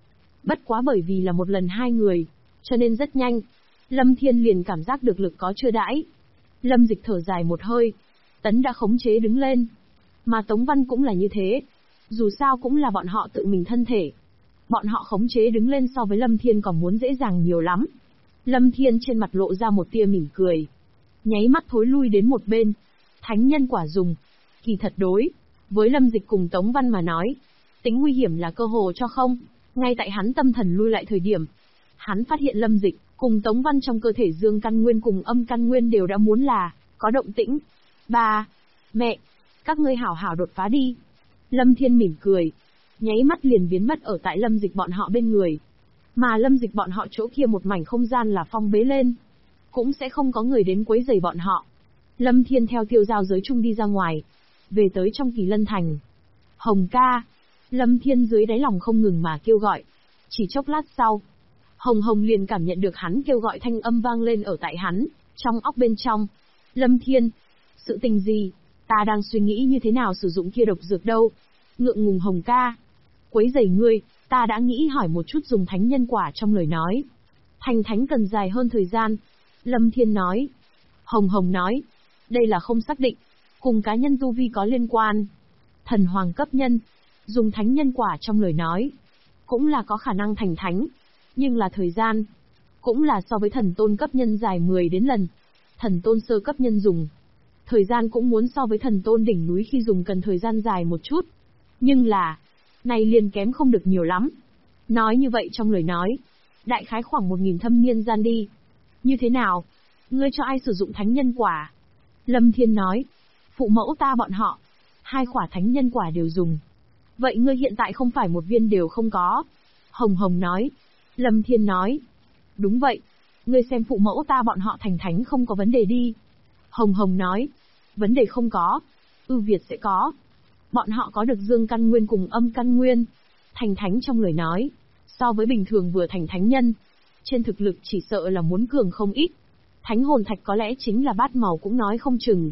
Bất quá bởi vì là một lần hai người, cho nên rất nhanh. Lâm Thiên liền cảm giác được lực có chưa đãi. Lâm Dịch thở dài một hơi. Tấn đã khống chế đứng lên. Mà Tống Văn cũng là như thế. Dù sao cũng là bọn họ tự mình thân thể. Bọn họ khống chế đứng lên so với Lâm Thiên còn muốn dễ dàng nhiều lắm. Lâm Thiên trên mặt lộ ra một tia mỉm cười. Nháy mắt thối lui đến một bên. Thánh nhân quả dùng. Kỳ thật đối. Với Lâm Dịch cùng Tống Văn mà nói. Tính nguy hiểm là cơ hồ cho không. Ngay tại hắn tâm thần lui lại thời điểm. Hắn phát hiện Lâm Dịch cùng Tống Văn trong cơ thể dương căn nguyên cùng âm căn nguyên đều đã muốn là có động tĩnh. Ba, mẹ, các ngươi hảo hảo đột phá đi. Lâm Thiên mỉm cười. Nháy mắt liền biến mất ở tại Lâm Dịch bọn họ bên người. Mà Lâm Dịch bọn họ chỗ kia một mảnh không gian là phong bế lên. Cũng sẽ không có người đến quấy rầy bọn họ. Lâm Thiên theo tiêu giao giới chung đi ra ngoài. Về tới trong Kỳ Lân Thành. Hồng ca. Lâm Thiên dưới đáy lòng không ngừng mà kêu gọi. Chỉ chốc lát sau. Hồng Hồng liền cảm nhận được hắn kêu gọi thanh âm vang lên ở tại hắn. Trong óc bên trong. Lâm Thiên. Sự tình gì? Ta đang suy nghĩ như thế nào sử dụng kia độc dược đâu. Ngượng ngùng Hồng ca. Quấy rầy ngươi, ta đã nghĩ hỏi một chút dùng thánh nhân quả trong lời nói. Thành thánh cần dài hơn thời gian. Lâm Thiên nói. Hồng Hồng nói. Đây là không xác định. Cùng cá nhân tu vi có liên quan. Thần hoàng cấp nhân. Dùng thánh nhân quả trong lời nói. Cũng là có khả năng thành thánh. Nhưng là thời gian. Cũng là so với thần tôn cấp nhân dài 10 đến lần. Thần tôn sơ cấp nhân dùng. Thời gian cũng muốn so với thần tôn đỉnh núi khi dùng cần thời gian dài một chút. Nhưng là. Này liền kém không được nhiều lắm. Nói như vậy trong lời nói. Đại khái khoảng 1000 thâm niên gian đi. Như thế nào? Ngươi cho ai sử dụng thánh nhân quả? Lâm Thiên nói. Phụ mẫu ta bọn họ. 2 quả thánh nhân quả đều dùng. Vậy ngươi hiện tại không phải một viên đều không có. Hồng Hồng nói. Lâm Thiên nói. Đúng vậy. Ngươi xem phụ mẫu ta bọn họ thành thánh không có vấn đề đi. Hồng Hồng nói. Vấn đề không có. Ưu Việt sẽ có. Bọn họ có được dương căn nguyên cùng âm căn nguyên. Thành thánh trong lời nói. So với bình thường vừa thành thánh nhân. Trên thực lực chỉ sợ là muốn cường không ít. Thánh hồn thạch có lẽ chính là bát màu cũng nói không chừng.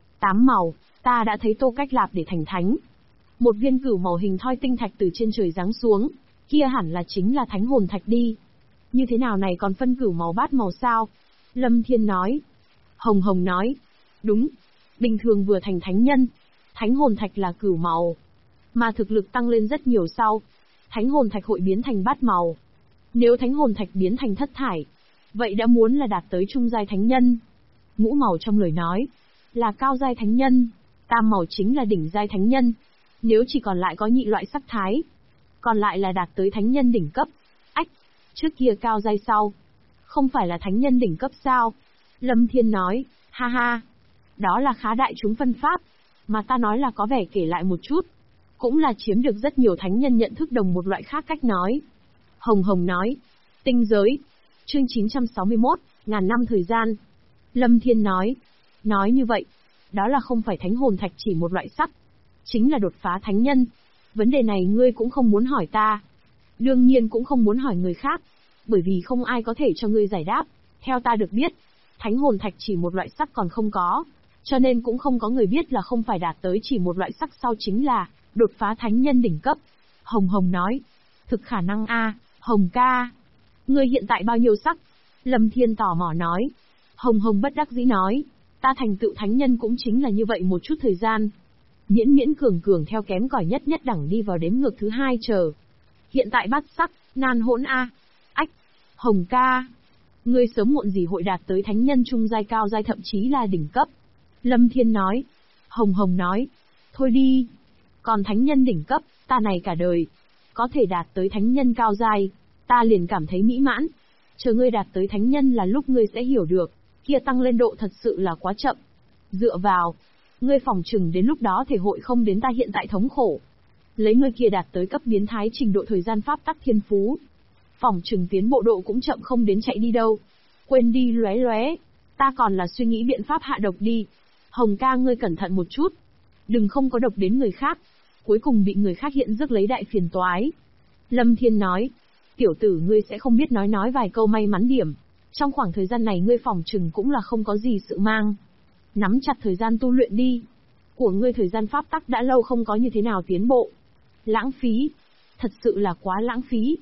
8 màu, ta đã thấy Tô Cách Lạp để thành thánh. Một viên cửu màu hình thoi tinh thạch từ trên trời giáng xuống. Kia hẳn là chính là thánh hồn thạch đi. Như thế nào này còn phân cửu màu bát màu sao? Lâm Thiên nói. Hồng Hồng nói. Đúng. Bình thường vừa thành thánh nhân. Thánh hồn thạch là cửu màu. Mà thực lực tăng lên rất nhiều sau. Thánh hồn thạch hội biến thành bát màu. Nếu thánh hồn thạch biến thành thất thải. Vậy đã muốn là đạt tới trung giai thánh nhân. Ngũ màu trong lời nói. Là cao giai thánh nhân. Tam màu chính là đỉnh giai thánh nhân. Nếu chỉ còn lại có nhị loại sắc thái. Còn lại là đạt tới thánh nhân đỉnh cấp. Ách. Trước kia cao giai sau. Không phải là thánh nhân đỉnh cấp sao? Lâm Thiên nói. Ha ha. Đó là khá đại chúng phân pháp. Mà ta nói là có vẻ kể lại một chút. Cũng là chiếm được rất nhiều thánh nhân nhận thức đồng một loại khác cách nói. Hồng Hồng nói. Tinh giới. Chương 961, ngàn năm thời gian. Lâm Thiên nói. Nói như vậy. Đó là không phải thánh hồn thạch chỉ một loại sắc. Chính là đột phá thánh nhân. Vấn đề này ngươi cũng không muốn hỏi ta. Đương nhiên cũng không muốn hỏi người khác. Bởi vì không ai có thể cho ngươi giải đáp. Theo ta được biết. Thánh hồn thạch chỉ một loại sắc còn không có. Cho nên cũng không có người biết là không phải đạt tới chỉ một loại sắc sau chính là đột phá thánh nhân đỉnh cấp. Hồng Hồng nói. Thực khả năng a, Hồng ca. Ngươi hiện tại bao nhiêu sắc? Lâm Thiên tò mò nói. Hồng Hồng bất đắc dĩ nói. Ta thành tựu thánh nhân cũng chính là như vậy một chút thời gian. Miễn miễn cường theo kém cỏi nhất nhất đẳng đi vào đếm ngược thứ 2 chờ. Hiện tại bát sắc, nan hỗn a. Ách. Hồng ca. Ngươi sớm muộn gì hội đạt tới thánh nhân trung giai cao giai thậm chí là đỉnh cấp. Lâm Thiên nói. Hồng Hồng nói. Thôi đi. Còn thánh nhân đỉnh cấp, ta này cả đời. Có thể đạt tới thánh nhân cao giai. Ta liền cảm thấy mỹ mãn. Chờ ngươi đạt tới thánh nhân là lúc ngươi sẽ hiểu được. Kia tăng lên độ thật sự là quá chậm. Dựa vào. Ngươi phòng chừng đến lúc đó thể hội không đến ta hiện tại thống khổ. Lấy ngươi kia đạt tới cấp biến thái trình độ thời gian pháp tắc thiên phú. Phòng chừng tiến bộ độ cũng chậm không đến chạy đi đâu. Quên đi lóe lóe. Ta còn là suy nghĩ biện pháp hạ độc đi. Hồng ca ngươi cẩn thận một chút. Đừng không có độc đến người khác. Cuối cùng bị người khác hiện rước lấy đại phiền toái. Lâm Thiên nói. Tiểu tử ngươi sẽ không biết nói vài câu may mắn điểm. Trong khoảng thời gian này ngươi phòng chừng cũng là không có gì sự mang. Nắm chặt thời gian tu luyện đi. Của ngươi thời gian pháp tắc đã lâu không có như thế nào tiến bộ. Lãng phí. Thật sự là quá lãng phí.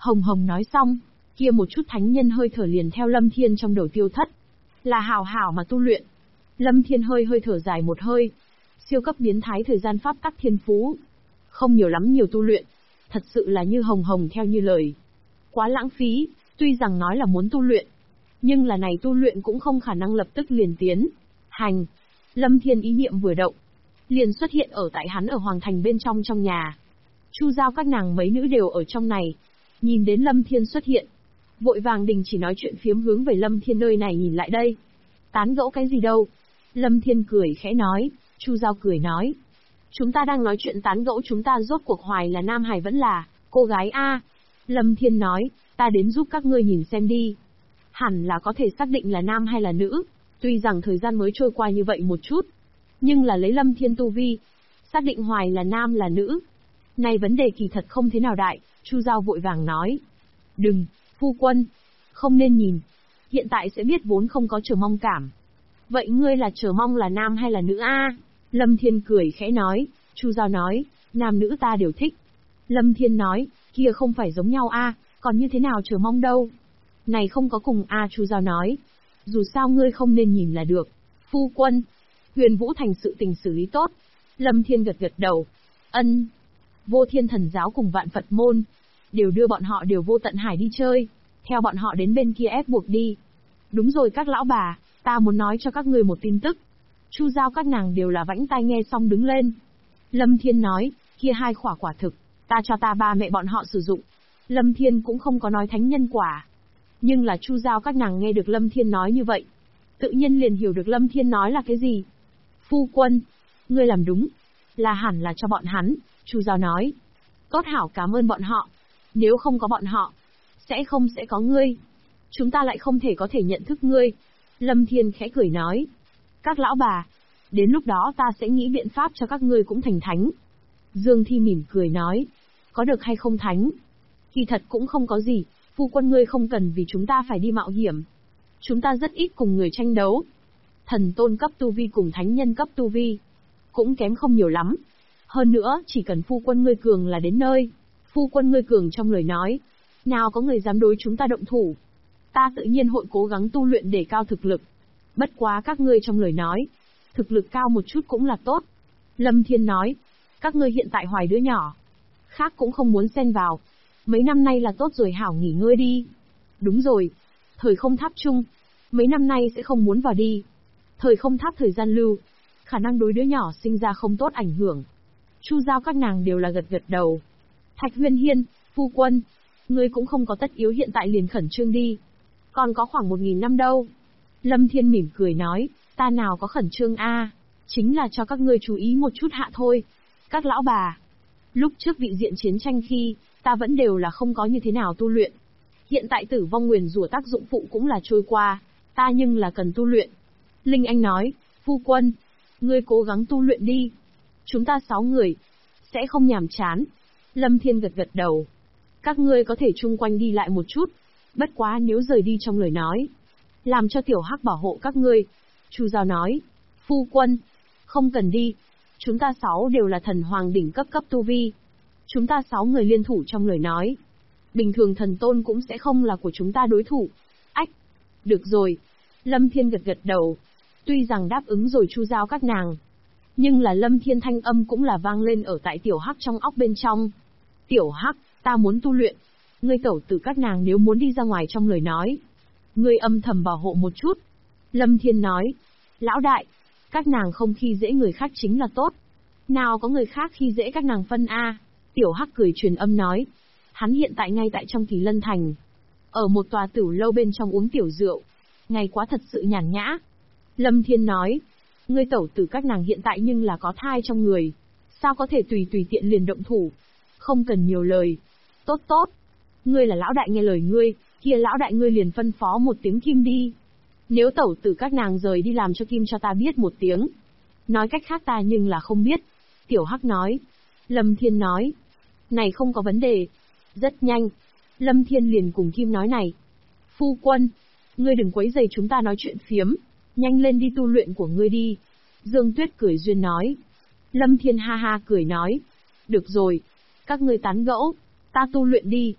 Hồng Hồng nói xong, kia một chút thánh nhân hơi thở liền theo Lâm Thiên trong đầu tiêu thất. Là hảo hảo mà tu luyện. Lâm Thiên hơi thở dài một hơi. Siêu cấp biến thái thời gian pháp tắc thiên phú. Không nhiều lắm nhiều tu luyện. Thật sự là như Hồng Hồng theo như lời. Quá lãng phí, tuy rằng nói là muốn tu luyện. Nhưng là này tu luyện cũng không khả năng lập tức liền tiến. Hành. Lâm Thiên ý niệm vừa động. Liền xuất hiện ở tại hắn ở Hoàng Thành bên trong nhà. Chu Giao các nàng mấy nữ đều ở trong này. Nhìn đến Lâm Thiên xuất hiện. Vội vàng đình chỉ nói chuyện phiếm hướng về Lâm Thiên nơi này nhìn lại đây. Tán gẫu cái gì đâu? Lâm Thiên cười khẽ nói. Chu Giao cười nói. Chúng ta đang nói chuyện tán gẫu, chúng ta rốt cuộc hoài là nam hài vẫn là cô gái a? Lâm Thiên nói. Ta đến giúp các ngươi nhìn xem đi. Hẳn là có thể xác định là nam hay là nữ. Tuy rằng thời gian mới trôi qua như vậy một chút. Nhưng là lấy Lâm Thiên tu vi. Xác định hoài là nam là nữ. Này vấn đề kỳ thật không thế nào đại. Chu Giao vội vàng nói. Đừng, phu quân. Không nên nhìn. Hiện tại sẽ biết vốn không có chờ mong cảm. Vậy ngươi là chờ mong là nam hay là nữ a? Lâm Thiên cười khẽ nói. Chu Giao nói. Nam nữ ta đều thích. Lâm Thiên nói. Kia không phải giống nhau a, còn như thế nào chờ mong đâu. Này không có cùng a. Chu Giao nói. Dù sao ngươi không nên nhìn là được. Phu quân. Huyền Vũ Thành sự tình xử lý tốt. Lâm Thiên gật đầu. Ân. Vô Thiên Thần Giáo cùng Vạn Phật Môn. Đều đưa bọn họ đều vô tận hải đi chơi. Theo bọn họ đến bên kia ép buộc đi. Đúng rồi các lão bà, ta muốn nói cho các ngươi một tin tức. Chu Giao các nàng đều là vãnh tai nghe xong đứng lên. Lâm Thiên nói, kia 2 quả thực, ta cho ta ba mẹ bọn họ sử dụng. Lâm Thiên cũng không có nói thánh nhân quả. Nhưng là Chu Giao các nàng nghe được Lâm Thiên nói như vậy. Tự nhiên liền hiểu được Lâm Thiên nói là cái gì. Phu quân, ngươi làm đúng. Là hẳn là cho bọn hắn, Chu Giao nói. Tốt hảo cảm ơn bọn họ. Nếu không có bọn họ, sẽ có ngươi. Chúng ta lại không thể có thể nhận thức ngươi. Lâm Thiên khẽ cười nói. Các lão bà, đến lúc đó ta sẽ nghĩ biện pháp cho các ngươi cũng thành thánh. Dương Thi mỉm cười nói. Có được hay không thánh? Kỳ thật cũng không có gì, phu quân ngươi không cần vì chúng ta phải đi mạo hiểm. Chúng ta rất ít cùng người tranh đấu. Thần tôn cấp tu vi cùng thánh nhân cấp tu vi cũng kém không nhiều lắm. Hơn nữa, chỉ cần phu quân ngươi cường là đến nơi. Phu quân ngươi cường trong lời nói. Nào có người dám đối chúng ta động thủ. Ta tự nhiên hội cố gắng tu luyện để cao thực lực. Bất quá các ngươi trong lời nói. Thực lực cao một chút cũng là tốt. Lâm Thiên nói. Các ngươi hiện tại hoài đứa nhỏ. Khác cũng không muốn xen vào. Mấy năm nay là tốt rồi hảo nghỉ ngơi đi. Đúng rồi. Thời không tháp chung. Mấy năm nay sẽ không muốn vào đi. Thời không tháp thời gian lưu. Khả năng đối đứa nhỏ sinh ra không tốt ảnh hưởng. Chu Giao các nàng đều là gật đầu. Thạch Huyên Hiên, phu quân. Ngươi cũng không có tất yếu hiện tại liền khẩn trương đi. Còn có khoảng 1000 năm đâu. Lâm Thiên mỉm cười nói, ta nào có khẩn trương a, chính là cho các ngươi chú ý một chút hạ thôi. Các lão bà, lúc trước vị diện chiến tranh khi, ta vẫn đều là không có như thế nào tu luyện. Hiện tại tử vong nguyền rủa tác dụng phụ cũng là trôi qua, ta nhưng là cần tu luyện. Linh Anh nói, phu quân, ngươi cố gắng tu luyện đi. Chúng ta 6 người, sẽ không nhàm chán. Lâm Thiên gật đầu. Các ngươi có thể chung quanh đi lại một chút. Bất quá nếu rời đi trong lời nói. Làm cho tiểu hắc bảo hộ các ngươi. Chu Giao nói. Phu quân. Không cần đi. Chúng ta 6 đều là thần hoàng đỉnh cấp tu vi. Chúng ta 6 người liên thủ trong lời nói. Bình thường thần tôn cũng sẽ không là của chúng ta đối thủ. Ách. Được rồi. Lâm Thiên gật đầu. Tuy rằng đáp ứng rồi Chu Giao các nàng. Nhưng là Lâm Thiên thanh âm cũng là vang lên ở tại tiểu hắc trong óc bên trong. Tiểu hắc, ta muốn tu luyện. Ngươi tẩu tử các nàng nếu muốn đi ra ngoài trong lời nói. Ngươi âm thầm bảo hộ một chút. Lâm Thiên nói. Lão đại, các nàng không khi dễ người khác chính là tốt. Nào có người khác khi dễ các nàng phân A. Tiểu hắc cười truyền âm nói. Hắn hiện tại ngay tại trong Kỳ Lân Thành. Ở một tòa tửu lâu bên trong uống tiểu rượu. Ngày quá thật sự nhàn nhã. Lâm Thiên nói. Ngươi tẩu tử các nàng hiện tại nhưng là có thai trong người. Sao có thể tùy tiện liền động thủ. Không cần nhiều lời. Tốt. Ngươi là lão đại nghe lời ngươi, kia lão đại ngươi liền phân phó một tiếng Kim đi. Nếu tẩu tử các nàng rời đi làm cho Kim cho ta biết một tiếng. Nói cách khác ta nhưng là không biết. Tiểu Hắc nói. Lâm Thiên nói. Này không có vấn đề. Rất nhanh. Lâm Thiên liền cùng Kim nói này. Phu quân. Ngươi đừng quấy rầy chúng ta nói chuyện phiếm. Nhanh lên đi tu luyện của ngươi đi. Dương Tuyết cười duyên nói. Lâm Thiên ha ha cười nói. Được rồi. Các ngươi tán gẫu. Ta tu luyện đi.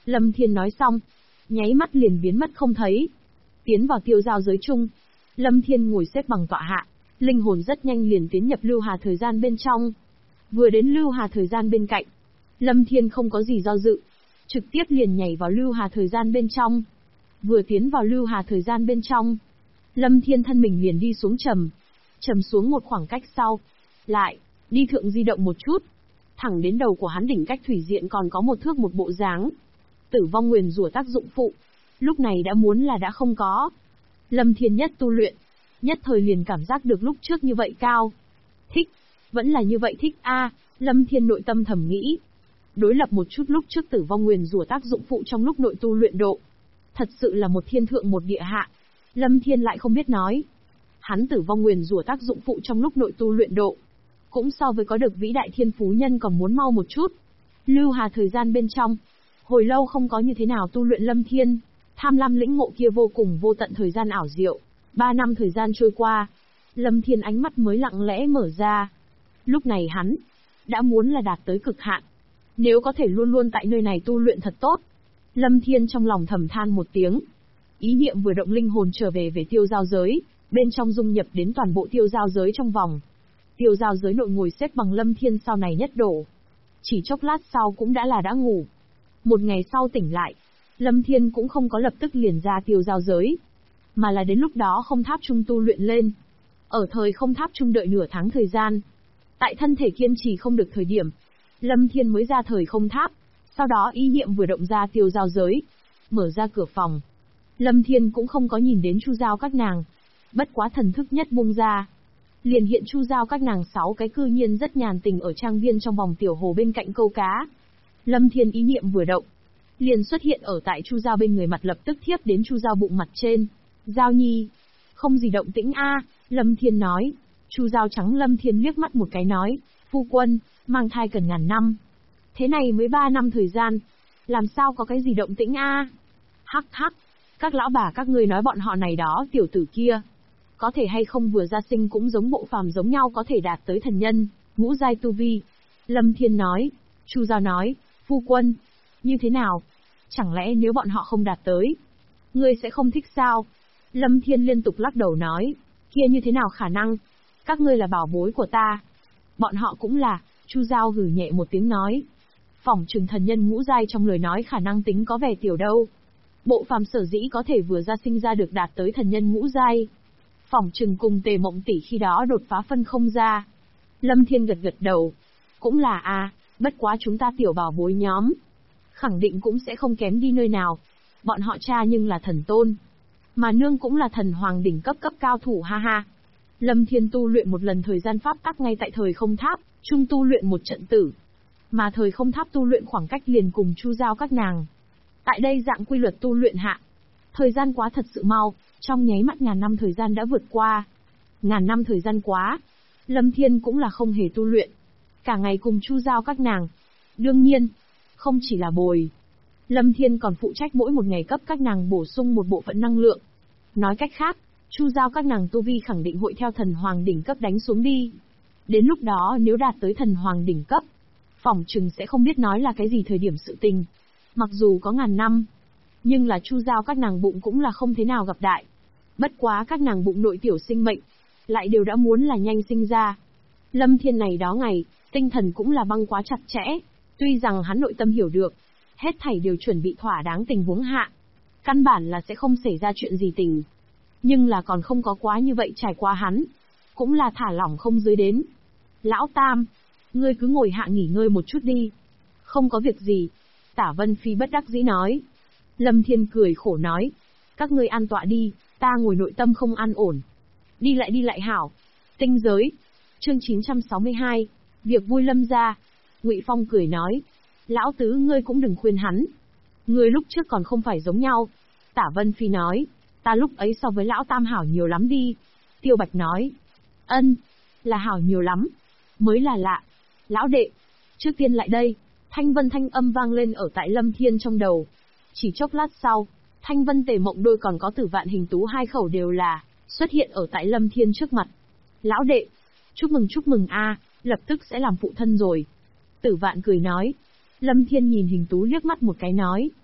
Lâm Thiên nói xong, nháy mắt liền biến mất không thấy. Tiến vào tiêu giao giới chung, Lâm Thiên ngồi xếp bằng tọa hạ, linh hồn rất nhanh liền tiến nhập lưu hà thời gian bên trong. Vừa đến lưu hà thời gian bên cạnh, Lâm Thiên không có gì do dự, trực tiếp liền nhảy vào lưu hà thời gian bên trong. Vừa tiến vào lưu hà thời gian bên trong, Lâm Thiên thân mình liền đi xuống trầm xuống một khoảng cách sau, lại đi thượng di động một chút, thẳng đến đầu của hắn đỉnh cách thủy diện còn có một thước một bộ dáng. Tử vong nguyền rủa tác dụng phụ, lúc này đã muốn là đã không có. Lâm Thiên nhất tu luyện, nhất thời liền cảm giác được lúc trước như vậy cao. Thích, vẫn là như vậy thích a. Lâm Thiên nội tâm thầm nghĩ. Đối lập một chút lúc trước tử vong nguyền rủa tác dụng phụ trong lúc nội tu luyện độ. Thật sự là một thiên thượng một địa hạ. Lâm Thiên lại không biết nói. Hắn tử vong nguyền rủa tác dụng phụ trong lúc nội tu luyện độ. Cũng so với có được vĩ đại thiên phú nhân còn muốn mau một chút. Lưu hà thời gian bên trong. Hồi lâu không có như thế nào tu luyện Lâm Thiên. Tham lam lĩnh ngộ kia vô cùng vô tận thời gian ảo diệu. 3 năm thời gian trôi qua. Lâm Thiên ánh mắt mới lặng lẽ mở ra. Lúc này hắn đã muốn là đạt tới cực hạn. Nếu có thể luôn luôn tại nơi này tu luyện thật tốt. Lâm Thiên trong lòng thầm than một tiếng. Ý niệm vừa động linh hồn trở về tiêu giao giới, bên trong dung nhập đến toàn bộ tiêu giao giới trong vòng. Tiêu giao giới nội ngồi xếp bằng Lâm Thiên sau này nhất đổ. Chỉ chốc lát sau cũng đã ngủ. Một ngày sau tỉnh lại, Lâm Thiên cũng không có lập tức liền ra tiêu giao giới, mà là đến lúc đó không tháp trung tu luyện lên. Ở thời không tháp trung đợi nửa tháng thời gian. Tại thân thể kiên trì không được thời điểm, Lâm Thiên mới ra thời không tháp, sau đó ý niệm vừa động ra tiêu giao giới, mở ra cửa phòng. Lâm Thiên cũng không có nhìn đến Chu Giao các nàng, bất quá thần thức nhất buông ra. Liền hiện Chu Giao các nàng 6 cái cư nhiên rất nhàn tình ở trang viên trong vòng tiểu hồ bên cạnh câu cá. Lâm Thiên ý niệm vừa động, liền xuất hiện ở tại Chu Giao bên người, mặt lập tức thiếp đến Chu Giao bụng mặt trên. Giao nhi, không gì động tĩnh a, Lâm Thiên nói. Chu Giao trắng Lâm Thiên liếc mắt một cái nói, phu quân, mang thai cần ngàn năm. Thế này mới 3 năm thời gian, làm sao có cái gì động tĩnh a? Hắc hắc, các lão bà các ngươi nói bọn họ này đó tiểu tử kia. Có thể hay không vừa ra sinh cũng giống bộ phàm giống nhau có thể đạt tới thần nhân, ngũ giai tu vi. Lâm Thiên nói. Chu Giao nói, phu quân, như thế nào? Chẳng lẽ nếu bọn họ không đạt tới, ngươi sẽ không thích sao? Lâm Thiên liên tục lắc đầu nói, kia như thế nào khả năng? Các ngươi là bảo bối của ta. Bọn họ cũng là, Chu Giao hử nhẹ một tiếng nói. Phỏng trừng thần nhân ngũ giai trong lời nói khả năng tính có vẻ tiểu đâu. Bộ phàm sở dĩ có thể vừa ra sinh ra được đạt tới thần nhân ngũ giai. Phỏng trừng cùng Tề Mộng tỷ khi đó đột phá phân không ra. Lâm Thiên gật gật đầu. Cũng là bất quá chúng ta tiểu bảo bối nhóm. Khẳng định cũng sẽ không kém đi nơi nào. Bọn họ cha nhưng là thần tôn. Mà nương cũng là thần hoàng đỉnh cấp cao thủ ha ha. Lâm Thiên tu luyện một lần thời gian pháp tắc ngay tại thời không tháp, chung tu luyện một trận tử. Mà thời không tháp tu luyện khoảng cách liền cùng Chu Giao các nàng. Tại đây dạng quy luật tu luyện hạ. Thời gian quá thật sự mau, trong nháy mắt ngàn năm thời gian đã vượt qua. Ngàn năm thời gian quá. Lâm Thiên cũng là không hề tu luyện. Cả ngày cùng Chu Giao các nàng. Đương nhiên, không chỉ là bồi. Lâm Thiên còn phụ trách mỗi một ngày cấp các nàng bổ sung một bộ phận năng lượng. Nói cách khác, Chu Giao các nàng tu vi khẳng định hội theo thần hoàng đỉnh cấp đánh xuống đi. Đến lúc đó nếu đạt tới thần hoàng đỉnh cấp, phỏng chừng sẽ không biết nói là cái gì thời điểm sự tình. Mặc dù có ngàn năm, nhưng là Chu Giao các nàng bụng cũng là không thế nào gặp đại. Bất quá các nàng bụng nội tiểu sinh mệnh, lại đều đã muốn là nhanh sinh ra. Lâm Thiên này đó ngày, tinh thần cũng là băng quá chặt chẽ. Tuy rằng hắn nội tâm hiểu được, hết thảy đều chuẩn bị thỏa đáng tình huống hạ. Căn bản là sẽ không xảy ra chuyện gì tình. Nhưng là còn không có quá như vậy trải qua hắn. Cũng là thả lỏng không dưới đến. Lão Tam, ngươi cứ ngồi hạ nghỉ ngơi một chút đi. Không có việc gì. Tả Vân Phi bất đắc dĩ nói. Lâm Thiên cười khổ nói. Các ngươi an tọa đi, ta ngồi nội tâm không an ổn. Đi lại hảo. Tinh giới. Chương 962. Việc vui Lâm gia. Ngụy Phong cười nói. Lão tứ ngươi cũng đừng khuyên hắn. Ngươi lúc trước còn không phải giống nhau. Tả Vân Phi nói. Ta lúc ấy so với lão Tam hảo nhiều lắm đi. Tiêu Bạch nói. Ân, là hảo nhiều lắm. Mới là lạ. Lão đệ, trước tiên lại đây. Thanh Vân thanh âm vang lên ở tại Lâm Thiên trong đầu. Chỉ chốc lát sau, Thanh Vân Tề Mộng đôi còn có Tử Vạn Hình Tú hai khẩu đều là xuất hiện ở tại Lâm Thiên trước mặt. Lão đệ, chúc mừng lập tức sẽ làm phụ thân rồi. Tử Vạn cười nói. Lâm Thiên nhìn Hình Tú liếc mắt một cái nói.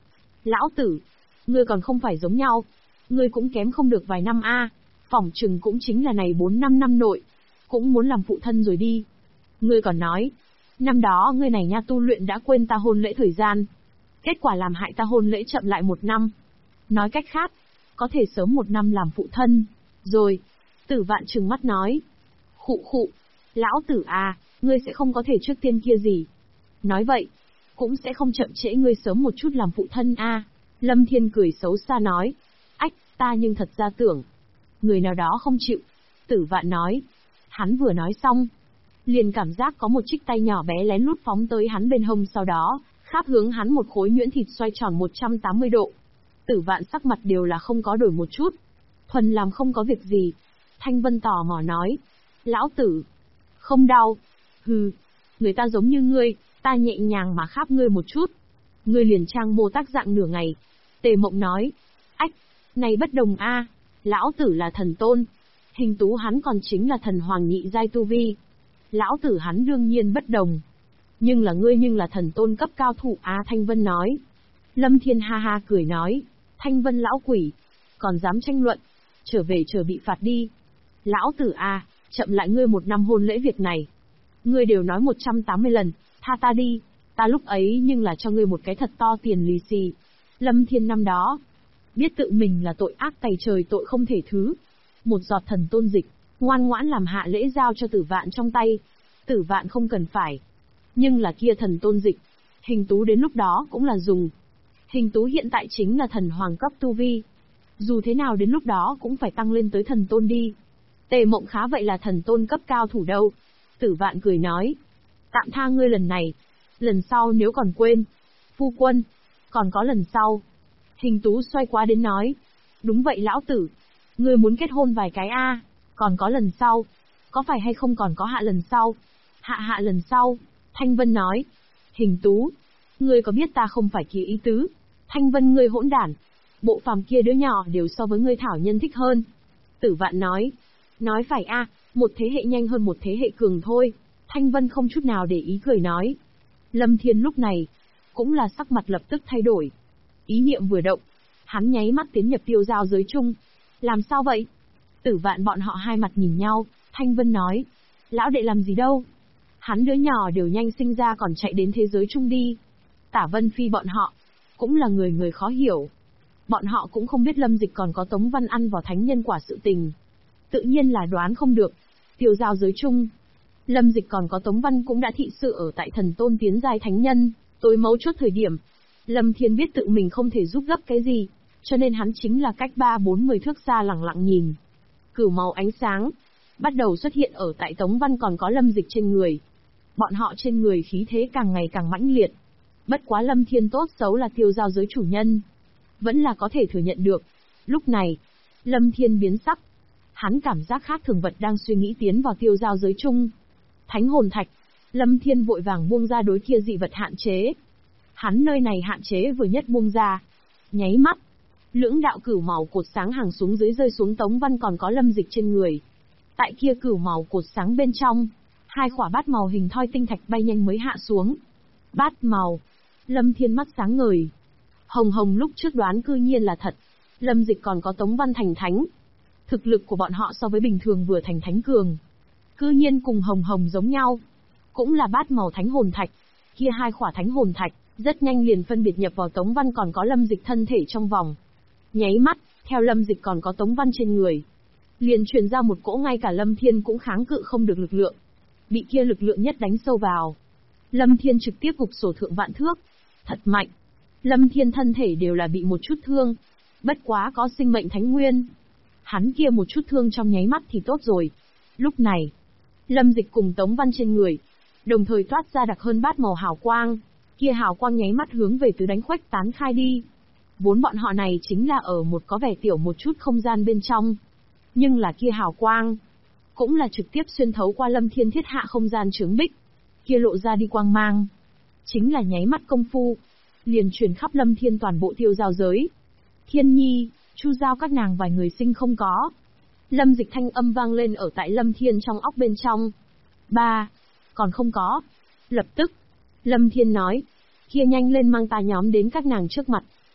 Lão tử, ngươi còn không phải giống nhau. Ngươi cũng kém không được vài năm a, phỏng chừng cũng chính là này 4-5 năm nội. Cũng muốn làm phụ thân rồi đi. Ngươi còn nói, năm đó ngươi này nha tu luyện đã quên ta hôn lễ thời gian. Kết quả làm hại ta hôn lễ chậm lại 1 năm. Nói cách khác, có thể sớm 1 năm làm phụ thân. Rồi, Tử Vạn trừng mắt nói. Khụ khụ, lão tử à, ngươi sẽ không có thể trước tiên kia gì. Nói vậy, cũng sẽ không chậm trễ ngươi sớm một chút làm phụ thân a. Lâm Thiên cười xấu xa nói. Ách, ta nhưng thật ra tưởng. Người nào đó không chịu. Tử Vạn nói. Hắn vừa nói xong, liền cảm giác có một chiếc tay nhỏ bé lén lút phóng tới hắn bên hông, sau đó, kháp hướng hắn một khối nhuyễn thịt xoay tròn 180 độ. Tử Vạn sắc mặt đều là không có đổi một chút. Thuần làm không có việc gì. Thanh Vân tò mò nói. Lão tử, không đau. Hừ, người ta giống như ngươi, ta nhẹ nhàng mà kháp ngươi một chút. Ngươi liền trang mô tác dạng nửa ngày. Tề Mộng nói. Ách, này bất đồng a, lão tử là thần tôn. Hình Tú hắn còn chính là thần hoàng nhị giai tu vi. Lão tử hắn đương nhiên bất đồng. Nhưng là ngươi nhưng là thần tôn cấp cao thủ a, Thanh Vân nói. Lâm Thiên ha ha cười nói. Thanh Vân lão quỷ, còn dám tranh luận, trở về chờ bị phạt đi. Lão tử a, chậm lại ngươi 1 năm hôn lễ việc này. Ngươi đều nói 180 lần, tha ta đi, ta lúc ấy nhưng là cho ngươi một cái thật to tiền lì xì. Lâm Thiên năm đó, biết tự mình là tội ác tày trời, tội không thể thứ. Một giọt thần tôn dịch, ngoan ngoãn làm hạ lễ giao cho Tử Vạn trong tay. Tử Vạn không cần phải. Nhưng là kia thần tôn dịch, Hình Tú đến lúc đó cũng là dùng. Hình Tú hiện tại chính là thần hoàng cấp tu vi. Dù thế nào đến lúc đó cũng phải tăng lên tới thần tôn đi. Tề Mộng khá vậy là thần tôn cấp cao thủ đâu. Tử Vạn cười nói. Tạm tha ngươi lần này. Lần sau nếu còn quên. Phu quân. Còn có lần sau. Hình Tú xoay qua đến nói. Đúng vậy lão tử. Ngươi muốn kết hôn vài cái a, còn có lần sau. Có phải hay không còn có hạ lần sau? Hạ lần sau. Thanh Vân nói. Hình Tú. Ngươi có biết ta không phải kia ý tứ. Thanh Vân ngươi hỗn đản. Bộ phàm kia đứa nhỏ đều so với ngươi thảo nhân thích hơn. Tử Vạn nói. Nói phải a, một thế hệ nhanh hơn một thế hệ cường thôi. Thanh Vân không chút nào để ý cười nói. Lâm Thiên lúc này, cũng là sắc mặt lập tức thay đổi. Ý niệm vừa động, hắn nháy mắt tiến nhập tiêu giao giới chung. Làm sao vậy? Tử Vạn bọn họ hai mặt nhìn nhau, Thanh Vân nói. Lão đệ làm gì đâu? Hắn đứa nhỏ đều nhanh sinh ra còn chạy đến thế giới chung đi. Tả Vân Phi bọn họ, cũng là người khó hiểu. Bọn họ cũng không biết Lâm Dịch còn có Tống Văn ăn vào thánh nhân quả sự tình. Tự nhiên là đoán không được. Tiêu giao giới chung, Lâm Dịch còn có Tống Văn cũng đã thị sự ở tại thần tôn tiến giai thánh nhân. Tối mấu chốt thời điểm, Lâm Thiên biết tự mình không thể giúp gấp cái gì, cho nên hắn chính là cách 3-40 thước xa lặng lặng nhìn. Cửu màu ánh sáng bắt đầu xuất hiện ở tại Tống Văn còn có Lâm Dịch trên người. Bọn họ trên người khí thế càng ngày càng mãnh liệt. Bất quá Lâm Thiên tốt xấu là tiêu giao giới chủ nhân, vẫn là có thể thừa nhận được. Lúc này, Lâm Thiên biến sắc. Hắn cảm giác khác thường vật đang suy nghĩ tiến vào tiêu giao giới chung. Thánh hồn thạch, Lâm Thiên vội vàng buông ra đối kia dị vật hạn chế. Hắn nơi này hạn chế vừa nhất buông ra. Nháy mắt, lưỡng đạo cửu màu cột sáng hàng xuống dưới rơi xuống Tống Văn còn có Lâm Dịch trên người. Tại kia cửu màu cột sáng bên trong, 2 quả bát màu hình thoi tinh thạch bay nhanh mới hạ xuống. Bát màu, Lâm Thiên mắt sáng ngời. Hồng Hồng lúc trước đoán cư nhiên là thật. Lâm Dịch còn có Tống Văn thành thánh. Thực lực của bọn họ so với bình thường vừa thành thánh cường. Cư nhiên cùng Hồng Hồng giống nhau. Cũng là bát màu thánh hồn thạch. Kia 2 quả thánh hồn thạch, rất nhanh liền phân biệt nhập vào Tống Văn còn có Lâm Dịch thân thể trong vòng. Nháy mắt, theo Lâm Dịch còn có Tống Văn trên người, liền truyền ra một cỗ ngay cả Lâm Thiên cũng kháng cự không được lực lượng. Bị kia lực lượng nhất đánh sâu vào. Lâm Thiên trực tiếp gục sổ thượng vạn thước. Thật mạnh. Lâm Thiên thân thể đều là bị một chút thương. Bất quá có sinh mệnh thánh nguyên. Hắn kia một chút thương trong nháy mắt thì tốt rồi. Lúc này, Lâm Dịch cùng Tống Văn trên người, đồng thời toát ra đặc hơn bát màu hào quang. Kia hào quang nháy mắt hướng về tứ đánh khuếch tán khai đi. Vốn bọn họ này chính là ở một có vẻ tiểu một chút không gian bên trong. Nhưng là kia hào quang, cũng là trực tiếp xuyên thấu qua Lâm Thiên thiết hạ không gian chướng bích. Kia lộ ra đi quang mang. Chính là nháy mắt công phu, liền truyền khắp Lâm Thiên toàn bộ tiêu giao giới. Thiên Nhi, Chu Giao các nàng vài người sinh không có. Lâm Dịch thanh âm vang lên ở tại Lâm Thiên trong óc bên trong. Ba, còn không có. Lập tức, Lâm Thiên nói, kia nhanh lên mang ta nhóm đến các nàng trước mặt.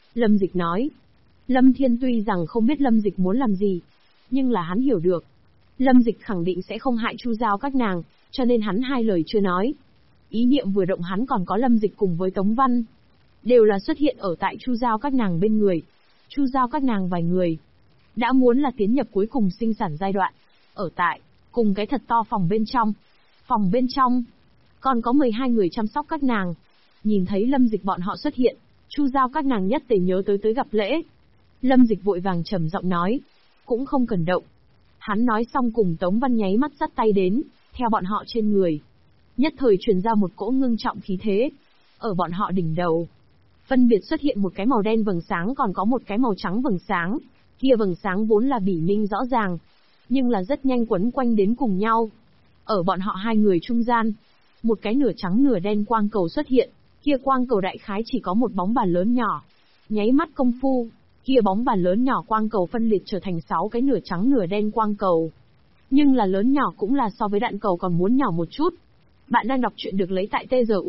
Lâm Dịch nói. Lâm Thiên tuy rằng không biết Lâm Dịch muốn làm gì, nhưng là hắn hiểu được. Lâm Dịch khẳng định sẽ không hại Chu Giao các nàng, cho nên hắn hai lời chưa nói. Ý niệm vừa động hắn còn có Lâm Dịch cùng với Tống Văn. Đều là xuất hiện ở tại Chu Giao các nàng bên người. Chu Giao các nàng vài người. Đã muốn là tiến nhập cuối cùng sinh sản giai đoạn. Ở tại, cùng cái thật to phòng bên trong. Phòng bên trong, còn có 12 người chăm sóc các nàng. Nhìn thấy Lâm Dịch bọn họ xuất hiện, Chu Giao các nàng nhất tề nhớ tới gặp lễ. Lâm Dịch vội vàng trầm giọng nói, cũng không cần động. Hắn nói xong cùng Tống Văn nháy mắt dắt tay đến, theo bọn họ trên người. Nhất thời truyền ra một cỗ ngưng trọng khí thế. Ở bọn họ đỉnh đầu, phân biệt xuất hiện một cái màu đen vầng sáng còn có một cái màu trắng vầng sáng. Kia vầng sáng vốn là bỉ minh rõ ràng, nhưng là rất nhanh quấn quanh đến cùng nhau. Ở bọn họ hai người trung gian, một cái nửa trắng nửa đen quang cầu xuất hiện, kia quang cầu đại khái chỉ có một bóng bàn lớn nhỏ. Nháy mắt công phu, kia bóng bàn lớn nhỏ quang cầu phân liệt trở thành 6 cái nửa trắng nửa đen quang cầu. Nhưng là lớn nhỏ cũng là so với đạn cầu còn muốn nhỏ một chút. Bạn đang đọc truyện được lấy tại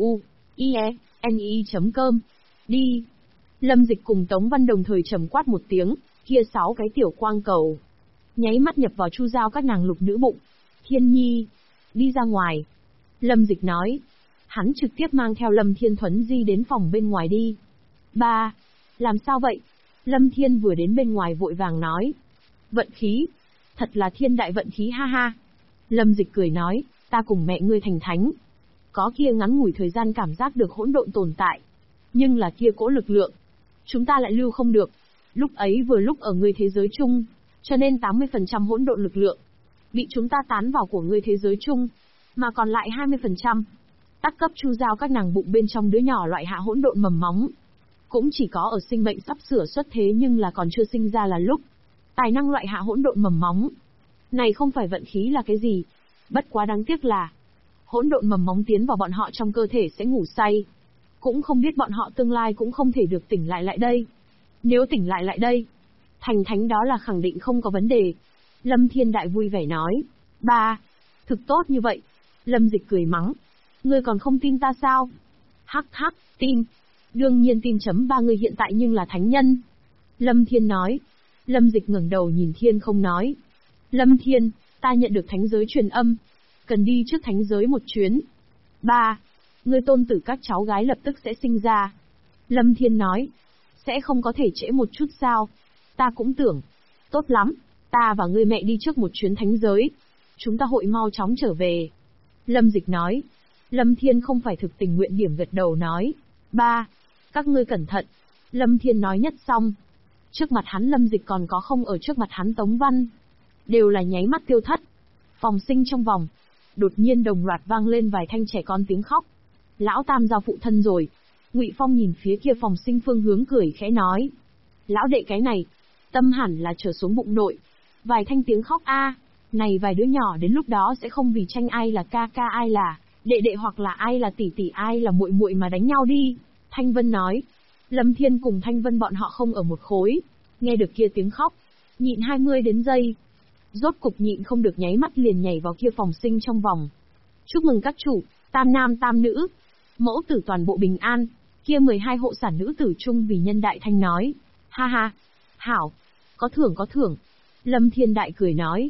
tzu.ie.ne.com. Đi. Lâm Dịch cùng Tống Văn đồng thời trầm quát một tiếng, kia 6 cái tiểu quang cầu nháy mắt nhập vào Chu Giao các nàng lục nữ bụng. Thiên Nhi, đi ra ngoài. Lâm Dịch nói. Hắn trực tiếp mang theo Lâm Thiên thuấn di đến phòng bên ngoài đi. Ba, làm sao vậy? Lâm Thiên vừa đến bên ngoài vội vàng nói. Vận khí. Thật là thiên đại vận khí ha ha. Lâm Dịch cười nói, ta cùng mẹ ngươi thành thánh. Có kia ngắn ngủi thời gian cảm giác được hỗn độn tồn tại. Nhưng là kia cỗ lực lượng, chúng ta lại lưu không được. Lúc ấy vừa lúc ở ngươi thế giới chung, cho nên 80% hỗn độn lực lượng bị chúng ta tán vào của ngươi thế giới chung, mà còn lại 20% tắc cấp Chu Giao các nàng bụng bên trong đứa nhỏ loại hạ hỗn độn mầm móng. Cũng chỉ có ở sinh mệnh sắp sửa xuất thế nhưng là còn chưa sinh ra là lúc tài năng loại hạ hỗn độn mầm móng. Này không phải vận khí là cái gì, bất quá đáng tiếc là hỗn độn mầm móng tiến vào bọn họ trong cơ thể sẽ ngủ say. Cũng không biết bọn họ tương lai cũng không thể được tỉnh lại đây. Nếu tỉnh lại đây, thành thánh đó là khẳng định không có vấn đề. Lâm Thiên Đại vui vẻ nói. Ba, thực tốt như vậy. Lâm Dịch cười mắng. Ngươi còn không tin ta sao? Hắc hắc, tin. Đương nhiên tin. Ba ngươi hiện tại nhưng là thánh nhân. Lâm Thiên nói. Lâm Dịch ngẩng đầu nhìn Thiên không nói. Lâm Thiên, ta nhận được thánh giới truyền âm. Cần đi trước thánh giới một chuyến. Ba, ngươi tôn tử các cháu gái lập tức sẽ sinh ra. Lâm Thiên nói. Sẽ không có thể trễ một chút sao? Ta cũng tưởng. Tốt lắm, ta và ngươi mẹ đi trước một chuyến thánh giới. Chúng ta hội mau chóng trở về. Lâm Dịch nói. Lâm Thiên không phải thực tình nguyện điểm gật đầu nói. Ba, các ngươi cẩn thận. Lâm Thiên nói nhất xong. Trước mặt hắn Lâm Dịch còn có không ở trước mặt hắn Tống Văn. Đều là nháy mắt tiêu thất. Phòng sinh trong vòng. Đột nhiên đồng loạt vang lên vài thanh trẻ con tiếng khóc. Lão Tam giao phụ thân rồi. Ngụy Phong nhìn phía kia phòng sinh phương hướng cười khẽ nói. Lão đệ cái này, tâm hẳn là trở xuống bụng nội. Vài thanh tiếng khóc a, này vài đứa nhỏ đến lúc đó sẽ không vì tranh ai là ca ca ai là đệ đệ hoặc là ai là tỷ tỷ ai là muội muội mà đánh nhau đi. Thanh Vân nói. Lâm Thiên cùng Thanh Vân bọn họ không ở một khối. Nghe được kia tiếng khóc, nhịn 20 đến giây. Rốt cục nhịn không được nháy mắt liền nhảy vào kia phòng sinh trong vòng. Chúc mừng các chủ, tam nam tam nữ. Mẫu tử toàn bộ bình an. Kia 12 hộ sản nữ tử chung vì nhân đại thanh nói. Ha ha, hảo, có thưởng. Lâm Thiên Đại cười nói.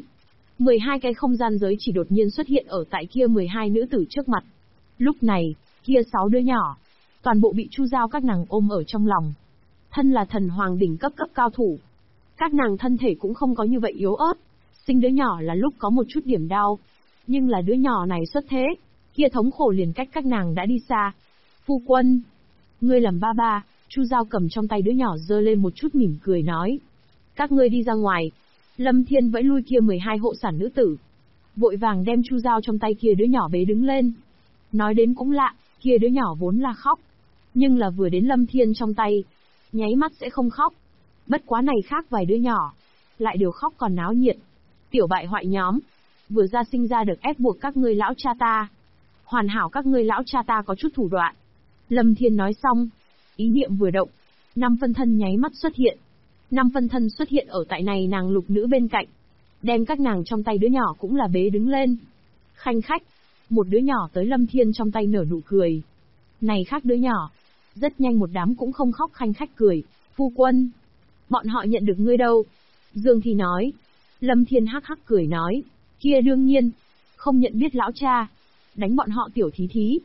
12 cái không gian giới chỉ đột nhiên xuất hiện ở tại kia 12 nữ tử trước mặt. Lúc này, kia 6 đứa nhỏ, toàn bộ bị Chu Giao các nàng ôm ở trong lòng. Thân là thần hoàng đỉnh cấp cao thủ. Các nàng thân thể cũng không có như vậy yếu ớt. Sinh đứa nhỏ là lúc có một chút điểm đau. Nhưng là đứa nhỏ này xuất thế, kia thống khổ liền cách các nàng đã đi xa. Phu quân, ngươi làm ba, Chu Giao cầm trong tay đứa nhỏ giơ lên một chút mỉm cười nói. Các ngươi đi ra ngoài. Lâm Thiên vẫy lui kia 12 hộ sản nữ tử. Vội vàng đem Chu Giao trong tay kia đứa nhỏ bế đứng lên. Nói đến cũng lạ, kia đứa nhỏ vốn là khóc. Nhưng là vừa đến Lâm Thiên trong tay, nháy mắt sẽ không khóc. Bất quá này khác vài đứa nhỏ, lại đều khóc còn náo nhiệt. Tiểu bại hoại nhóm, vừa ra sinh ra được ép buộc các ngươi lão cha ta. Hoàn hảo các ngươi lão cha ta có chút thủ đoạn. Lâm Thiên nói xong, ý niệm vừa động, 5 phân thân nháy mắt xuất hiện. 5 phân thân xuất hiện ở tại này nàng lục nữ bên cạnh. Đem các nàng trong tay đứa nhỏ cũng là bế đứng lên. Khanh khách, một đứa nhỏ tới Lâm Thiên trong tay nở nụ cười. Này khác đứa nhỏ, rất nhanh một đám cũng không khóc khanh khách cười. Phu quân, bọn họ nhận được ngươi đâu? Dương Thi nói. Lâm Thiên hắc hắc cười nói, kia đương nhiên, không nhận biết lão cha, đánh bọn họ tiểu thí thí.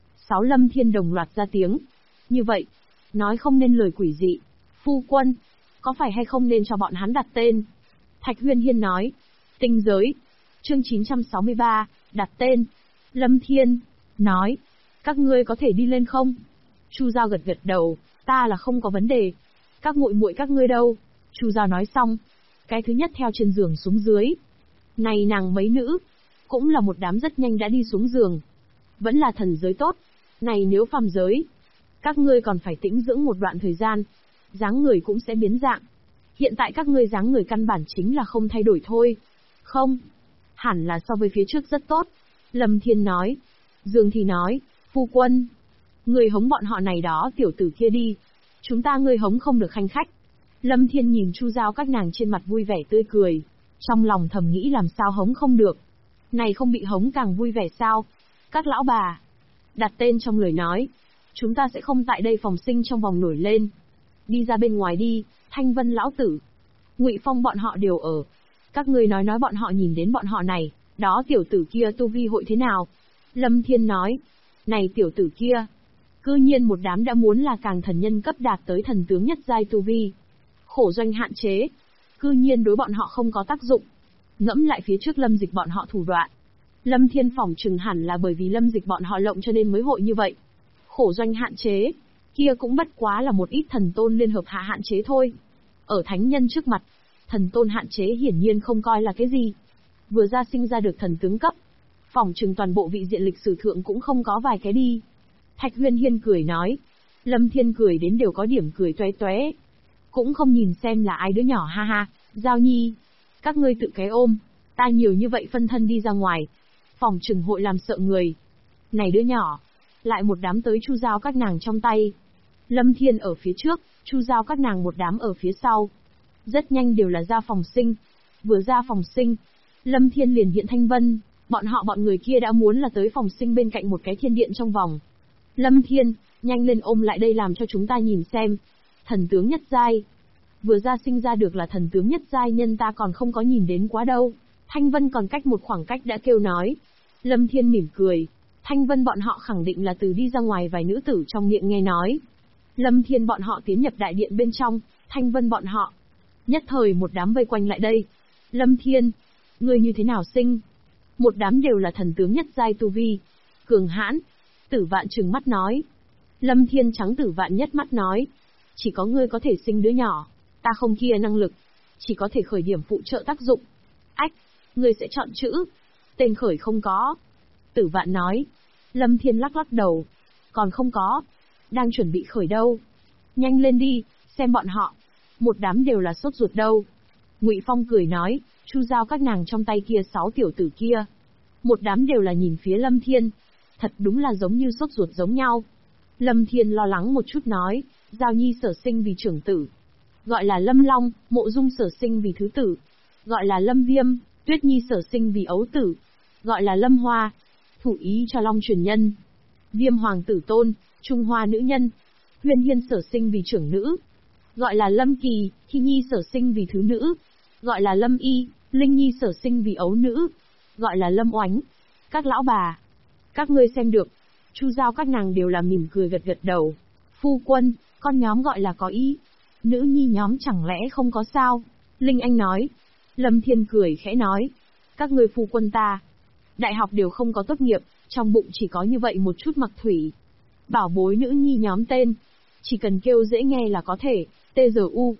6 Lâm Thiên đồng loạt ra tiếng. Như vậy, nói không nên lời quỷ dị. Phu quân, có phải hay không nên cho bọn hắn đặt tên? Thạch Huyên Hiên nói. Tinh giới. Chương 963, đặt tên. Lâm Thiên nói, các ngươi có thể đi lên không? Chu Giao gật gật đầu, ta là không có vấn đề. Các muội muội các ngươi đâu? Chu Giao nói xong, cái thứ nhất theo trên giường xuống dưới. Này nàng mấy nữ, cũng là một đám rất nhanh đã đi xuống giường. Vẫn là thần giới tốt, này nếu phàm giới, các ngươi còn phải tĩnh dưỡng một đoạn thời gian, dáng người cũng sẽ biến dạng. Hiện tại các ngươi dáng người căn bản chính là không thay đổi thôi. Không, hẳn là so với phía trước rất tốt. Lâm Thiên nói. Dương Thì nói, phu quân, người hống bọn họ này đó tiểu tử kia đi. Chúng ta ngươi hống không được khanh khách. Lâm Thiên nhìn Chu Giao các nàng trên mặt vui vẻ tươi cười. Trong lòng thầm nghĩ làm sao hống không được. Này không bị hống càng vui vẻ sao? Các lão bà, đặt tên trong lời nói. Chúng ta sẽ không tại đây phòng sinh trong vòng nổi lên. Đi ra bên ngoài đi, Thanh Vân lão tử. Ngụy Phong bọn họ đều ở. Các ngươi nói bọn họ nhìn đến bọn họ này, đó tiểu tử kia tu vi hội thế nào? Lâm Thiên nói, này tiểu tử kia, cư nhiên một đám đã muốn là càng thần nhân cấp đạt tới thần tướng nhất giai tu vi. Khổ doanh hạn chế, cư nhiên đối bọn họ không có tác dụng. Ngẫm lại phía trước Lâm Dịch bọn họ thủ đoạn. Lâm Thiên phỏng chừng hẳn là bởi vì Lâm Dịch bọn họ lộng cho nên mới hội như vậy. Khổ doanh hạn chế, kia cũng bất quá là một ít thần tôn liên hợp hạ hạn chế thôi. Ở thánh nhân trước mặt, thần tôn hạn chế hiển nhiên không coi là cái gì. Vừa ra sinh ra được thần tướng cấp, phỏng chừng toàn bộ vị diện lịch sử thượng cũng không có vài cái đi. Thạch Huyên Hiên cười nói. Lâm Thiên cười đến đều có điểm cười toé toé. Cũng không nhìn xem là ai đứa nhỏ ha ha. Giao Nhi, các ngươi tự cái ôm, ta nhiều như vậy phân thân đi ra ngoài, phỏng chừng hội làm sợ người. Này đứa nhỏ, lại một đám tới Chu Giao các nàng trong tay. Lâm Thiên ở phía trước, Chu Giao các nàng một đám ở phía sau. Rất nhanh đều là ra phòng sinh. Vừa ra phòng sinh, Lâm Thiên liền hiện Thanh Vân, bọn người kia đã muốn là tới phòng sinh bên cạnh một cái thiên điện trong vòng. Lâm Thiên, nhanh lên ôm lại đây làm cho chúng ta nhìn xem. Thần tướng nhất giai. Vừa ra sinh ra được là thần tướng nhất giai nhân ta còn không có nhìn đến quá đâu. Thanh Vân còn cách một khoảng cách đã kêu nói. Lâm Thiên mỉm cười. Thanh Vân bọn họ khẳng định là từ đi ra ngoài vài nữ tử trong miệng nghe nói. Lâm Thiên bọn họ tiến nhập đại điện bên trong, Thanh Vân bọn họ. Nhất thời một đám vây quanh lại đây. Lâm Thiên, ngươi như thế nào sinh? Một đám đều là thần tướng nhất giai tu vi. Cường hãn. Tử Vạn trừng mắt nói. Lâm Thiên trắng Tử Vạn nhất mắt nói. Chỉ có ngươi có thể sinh đứa nhỏ. Ta không kia năng lực. Chỉ có thể khởi điểm phụ trợ tác dụng. Ách, ngươi sẽ chọn chữ. Tên khởi không có. Tử Vạn nói. Lâm Thiên lắc lắc đầu. Còn không có. Đang chuẩn bị khởi đâu. Nhanh lên đi, xem bọn họ. Một đám đều là sốt ruột đâu. Ngụy Phong cười nói, Chu Giao các nàng trong tay kia 6 tiểu tử kia. Một đám đều là nhìn phía Lâm Thiên. Thật đúng là giống như sốt ruột giống nhau. Lâm Thiên lo lắng một chút nói, Giao Nhi sở sinh vì trưởng tử. Gọi là Lâm Long, Mộ Dung sở sinh vì thứ tử. Gọi là Lâm Viêm, Tuyết Nhi sở sinh vì ấu tử. Gọi là Lâm Hoa, thủ ý cho Long truyền nhân. Viêm Hoàng tử tôn, Trung Hoa nữ nhân. Huyên Hiên sở sinh vì trưởng nữ. Gọi là Lâm Kỳ, Thi Nhi sở sinh vì thứ nữ. Gọi là Lâm Y, Linh Nhi sở sinh vì ấu nữ. Gọi là Lâm Oánh. Các lão bà, các ngươi xem được. Chu Giao các nàng đều là mỉm cười gật gật đầu. Phu quân, con nhóm gọi là có ý. Nữ nhi nhóm chẳng lẽ không có sao? Linh Anh nói. Lâm Thiên cười khẽ nói. Các ngươi phu quân ta, đại học đều không có tốt nghiệp, trong bụng chỉ có như vậy một chút mặc thủy. Bảo bối nữ nhi nhóm tên, chỉ cần kêu dễ nghe là có thể. T-G-U,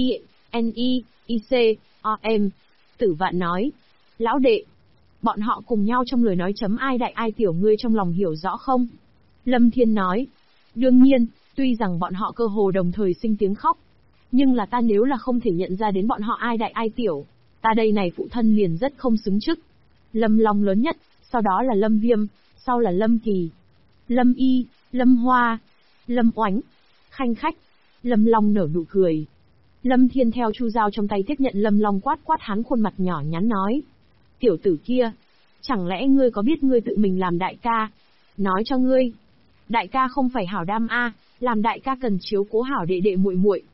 I-N-I, I-C, O-M. Tử Vạn nói. Lão đệ, bọn họ cùng nhau trong lời nói chấm ai đại ai tiểu ngươi trong lòng hiểu rõ không? Lâm Thiên nói. Đương nhiên, tuy rằng bọn họ cơ hồ đồng thời sinh tiếng khóc. Nhưng là ta nếu là không thể nhận ra đến bọn họ ai đại ai tiểu, ta đây này phụ thân liền rất không xứng chức. Lâm Long lớn nhất, sau đó là Lâm Viêm, sau là Lâm Kỳ, Lâm Y, Lâm Hoa, Lâm Oánh, khanh khách. Lâm Long nở nụ cười. Lâm Thiên theo Chu Giao trong tay tiếp nhận Lâm Long quát quát hắn khuôn mặt nhỏ nhắn nói. Tiểu tử kia, chẳng lẽ ngươi có biết ngươi tự mình làm đại ca? Nói cho ngươi, đại ca không phải hảo đam a, làm đại ca cần chiếu cố hảo đệ đệ muội muội.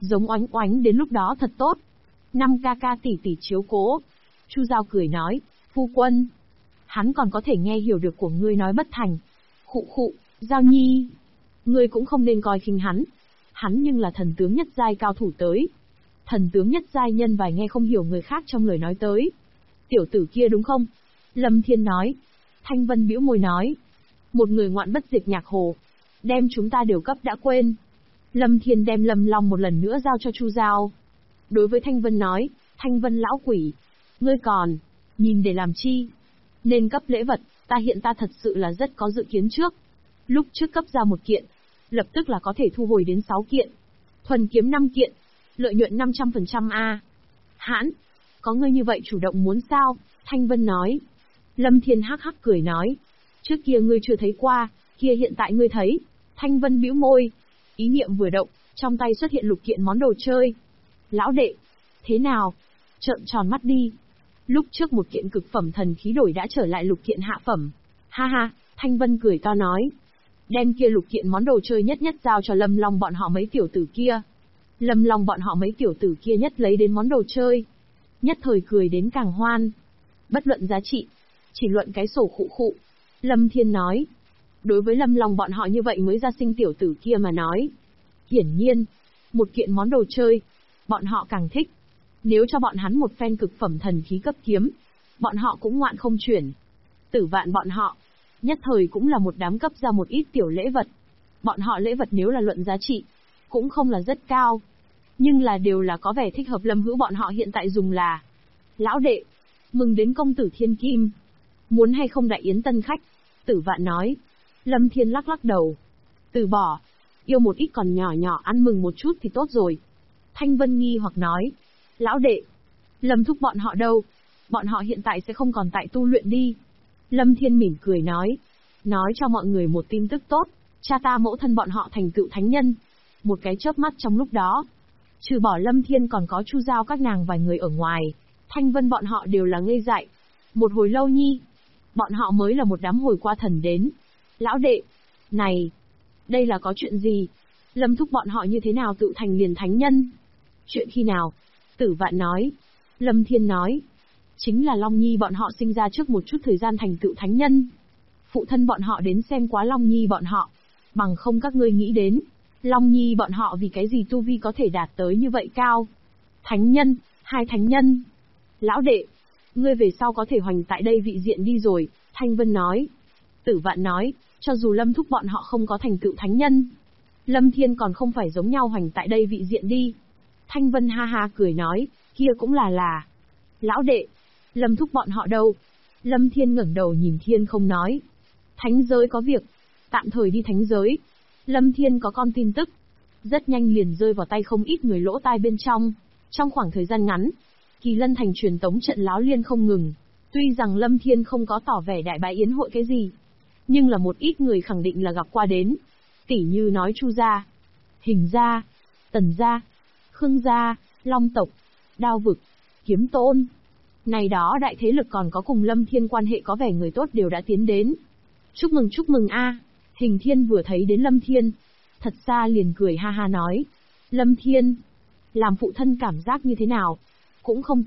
Giống Oánh Oánh đến lúc đó thật tốt. 5 ca ca tỷ tỷ chiếu cố. Chu Giao cười nói, phu quân. Hắn còn có thể nghe hiểu được của ngươi nói bất thành. Khụ khụ, Giao Nhi. Ngươi cũng không nên coi khinh hắn. Hắn nhưng là thần tướng nhất giai cao thủ tới. Thần tướng nhất giai nhân vài nghe không hiểu người khác trong lời nói tới. Tiểu tử kia đúng không? Lâm Thiên nói. Thanh Vân bĩu môi nói. Một người ngoạn bất diệt nhạc hồ. Đem chúng ta đều cấp đã quên. Lâm Thiên đem Lâm Long một lần nữa giao cho Chu Giao. Đối với Thanh Vân nói, Thanh Vân lão quỷ. Ngươi còn, nhìn để làm chi? Nên cấp lễ vật, ta thật sự là rất có dự kiến trước. Lúc trước cấp ra 1 kiện, lập tức là có thể thu hồi đến 6 kiện. Thuần kiếm 5 kiện, lợi nhuận 500% a. Hãn, có ngươi như vậy chủ động muốn sao? Thanh Vân nói. Lâm Thiên hắc hắc cười nói. Trước kia ngươi chưa thấy qua, kia hiện tại ngươi thấy. Thanh Vân bĩu môi. Ý niệm vừa động, trong tay xuất hiện lục kiện món đồ chơi. Lão đệ, thế nào? Trợn tròn mắt đi. Lúc trước 1 kiện cực phẩm thần khí đổi đã trở lại lục kiện hạ phẩm. Ha ha, Thanh Vân cười to nói. Đem kia lục kiện món đồ chơi nhất nhất giao cho Lâm Long bọn họ mấy tiểu tử kia. Lâm Long bọn họ mấy tiểu tử kia nhất lấy đến món đồ chơi. Nhất thời cười đến càng hoan. Bất luận giá trị, chỉ luận cái sổ khụ khụ. Lâm Thiên nói. Đối với Lâm Long bọn họ như vậy mới ra sinh tiểu tử kia mà nói. Hiển nhiên, 1 kiện món đồ chơi, bọn họ càng thích. Nếu cho bọn hắn một phen cực phẩm thần khí cấp kiếm, bọn họ cũng ngoạn không chuyển. Tử Vạn bọn họ, nhất thời cũng là một đám cấp ra một ít tiểu lễ vật. Bọn họ lễ vật nếu là luận giá trị, cũng không là rất cao. Nhưng là đều là có vẻ thích hợp Lâm Hữu bọn họ hiện tại dùng là. Lão đệ, mừng đến công tử thiên kim. Muốn hay không đại yến tân khách? Tử Vạn nói. Lâm Thiên lắc lắc đầu. Từ bỏ, yêu một ít còn nhỏ nhỏ ăn mừng một chút thì tốt rồi. Thanh Vân nghi hoặc nói. Lão đệ, Lâm thúc bọn họ đâu? Bọn họ hiện tại sẽ không còn tại tu luyện đi. Lâm Thiên mỉm cười nói. Nói cho mọi người một tin tức tốt. Cha ta mẫu thân bọn họ thành tựu thánh nhân. Một cái chớp mắt trong lúc đó. Trừ bỏ Lâm Thiên còn có Chu Giao các nàng vài người ở ngoài. Thanh Vân bọn họ đều là ngây dại. Một hồi lâu nhi. Bọn họ mới là một đám hồi qua thần đến. Lão đệ, này, đây là có chuyện gì? Lâm thúc bọn họ như thế nào tự thành liền thánh nhân? Chuyện khi nào? Tử Vạn nói. Lâm Thiên nói. Chính là Long Nhi bọn họ sinh ra trước một chút thời gian thành tựu thánh nhân. Phụ thân bọn họ đến xem quá Long Nhi bọn họ. Bằng không các ngươi nghĩ đến, Long Nhi bọn họ vì cái gì tu vi có thể đạt tới như vậy cao? Thánh nhân, 2 thánh nhân. Lão đệ, ngươi về sau có thể hoành tại đây vị diện đi rồi, Thanh Vân nói. Tử Vạn nói, cho dù Lâm thúc bọn họ không có thành tựu thánh nhân, Lâm Thiên còn không phải giống nhau hoành tại đây vị diện đi. Thanh Vân ha ha cười nói, kia cũng là. Lão đệ, Lâm thúc bọn họ đâu? Lâm Thiên ngẩng đầu nhìn thiên không nói. Thánh giới có việc, tạm thời đi thánh giới. Lâm Thiên có con tin tức, rất nhanh liền rơi vào tay không ít người lỗ tai bên trong. Trong khoảng thời gian ngắn, Kỳ Lân thành truyền tống trận láo liên không ngừng. Tuy rằng Lâm Thiên không có tỏ vẻ đại bái yến hội cái gì, nhưng là một ít người khẳng định là gặp qua đến. Tỉ như nói Chu gia, Hình gia, Tần gia, Khương gia, Long tộc, Đao vực, Kiếm tôn. Này đó đại thế lực còn có cùng Lâm Thiên quan hệ có vẻ người tốt đều đã tiến đến. Chúc mừng a. Hình Thiên vừa thấy đến Lâm Thiên, thật xa liền cười ha ha nói. Lâm Thiên, làm phụ thân cảm giác như thế nào? Cũng không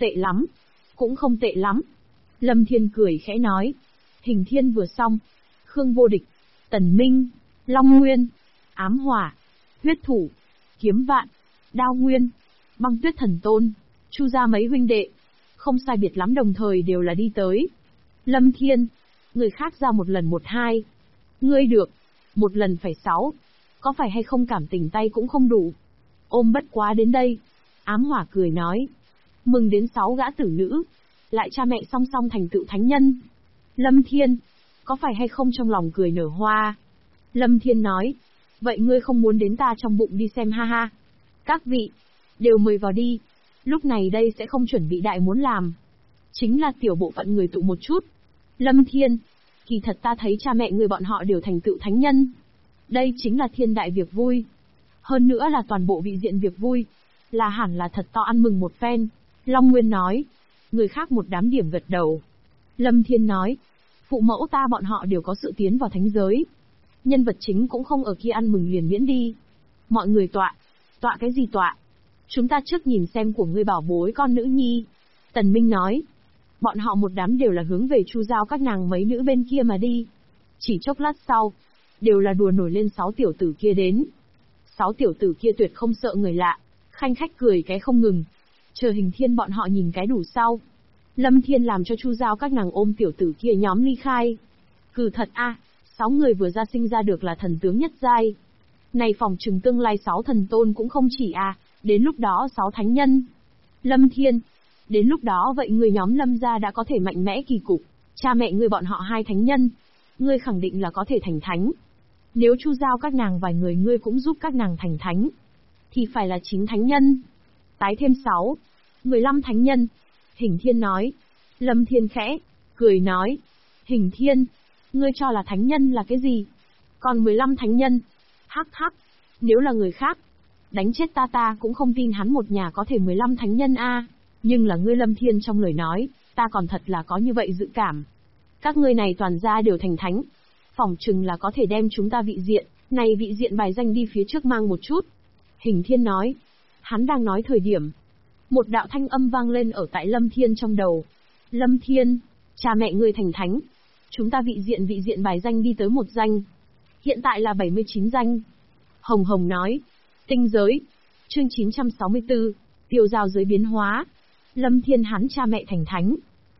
tệ lắm. Lâm Thiên cười khẽ nói. Hình Thiên vừa xong, Khương Vô Địch, Tần Minh, Long Nguyên, Ám Hỏa, Huyết Thủ, Kiếm Vạn, Đao Nguyên, Băng Tuyết Thần Tôn, Chu gia mấy huynh đệ, không sai biệt lắm đồng thời đều là đi tới. Lâm Thiên, người khác ra một lần 1-2, ngươi được, một lần phải 6, có phải hay không cảm tình tay cũng không đủ. Ôm bất quá đến đây. Ám Hỏa cười nói. Mừng đến 6 gã tử nữ, lại cha mẹ song song thành tựu thánh nhân. Lâm Thiên, có phải hay không trong lòng cười nở hoa? Lâm Thiên nói. Vậy ngươi không muốn đến ta trong bụng đi xem ha ha. Các vị, đều mời vào đi. Lúc này đây sẽ không chuẩn bị đại muốn làm. Chính là tiểu bộ phận người tụ một chút. Lâm Thiên, kỳ thật ta thấy cha mẹ người bọn họ đều thành tựu thánh nhân. Đây chính là thiên đại việc vui. Hơn nữa là toàn bộ vị diện việc vui. Là hẳn là thật to ăn mừng một phen. Long Nguyên nói. Người khác một đám điểm gật đầu. Lâm Thiên nói. Phụ mẫu ta bọn họ đều có sự tiến vào thánh giới. Nhân vật chính cũng không ở kia ăn mừng liền miễn đi. Mọi người tọa. Tọa cái gì tọa? Chúng ta trước nhìn xem của ngươi bảo bối con nữ nhi. Tần Minh nói. Bọn họ một đám đều là hướng về Chu Giao các nàng mấy nữ bên kia mà đi. Chỉ chốc lát sau, đều là đùa nổi lên 6 tiểu tử kia đến. 6 tiểu tử kia tuyệt không sợ người lạ, khanh khách cười cái không ngừng. Chờ Hình Thiên bọn họ nhìn cái đủ sau. Lâm Thiên làm cho Chu Giao các nàng ôm tiểu tử kia nhóm ly khai. Cừ thật a, 6 người vừa ra sinh ra được là thần tướng nhất giai. Này phòng trừng tương lai 6 thần tôn cũng không chỉ đến lúc đó 6 thánh nhân. Lâm Thiên, đến lúc đó vậy người nhóm Lâm gia đã có thể mạnh mẽ kỳ cục, cha mẹ ngươi bọn họ 2 thánh nhân, ngươi khẳng định là có thể thành thánh. Nếu Chu Giao các nàng vài người ngươi cũng giúp các nàng thành thánh, thì phải là 9 thánh nhân. Tái thêm 6, 15 thánh nhân. Hình Thiên nói. Lâm Thiên khẽ cười nói, Hình Thiên, ngươi cho là thánh nhân là cái gì? Còn 15 thánh nhân? Hắc hắc, nếu là người khác, đánh chết ta cũng không tin hắn một nhà có thể 15 thánh nhân nhưng là ngươi Lâm Thiên trong lời nói, ta còn thật là có như vậy dự cảm. Các ngươi này toàn gia đều thành thánh, phỏng chừng là có thể đem chúng ta vị diện, này vị diện bài danh đi phía trước mang một chút. Hình Thiên nói. Hắn đang nói thời điểm, một đạo thanh âm vang lên ở tại Lâm Thiên trong đầu. Lâm Thiên, cha mẹ ngươi thành thánh, chúng ta vị diện bài danh đi tới một danh. Hiện tại là 79 danh. Hồng Hồng nói. Tinh giới. Chương 964, tiêu giao giới biến hóa. Lâm Thiên hắn cha mẹ thành thánh.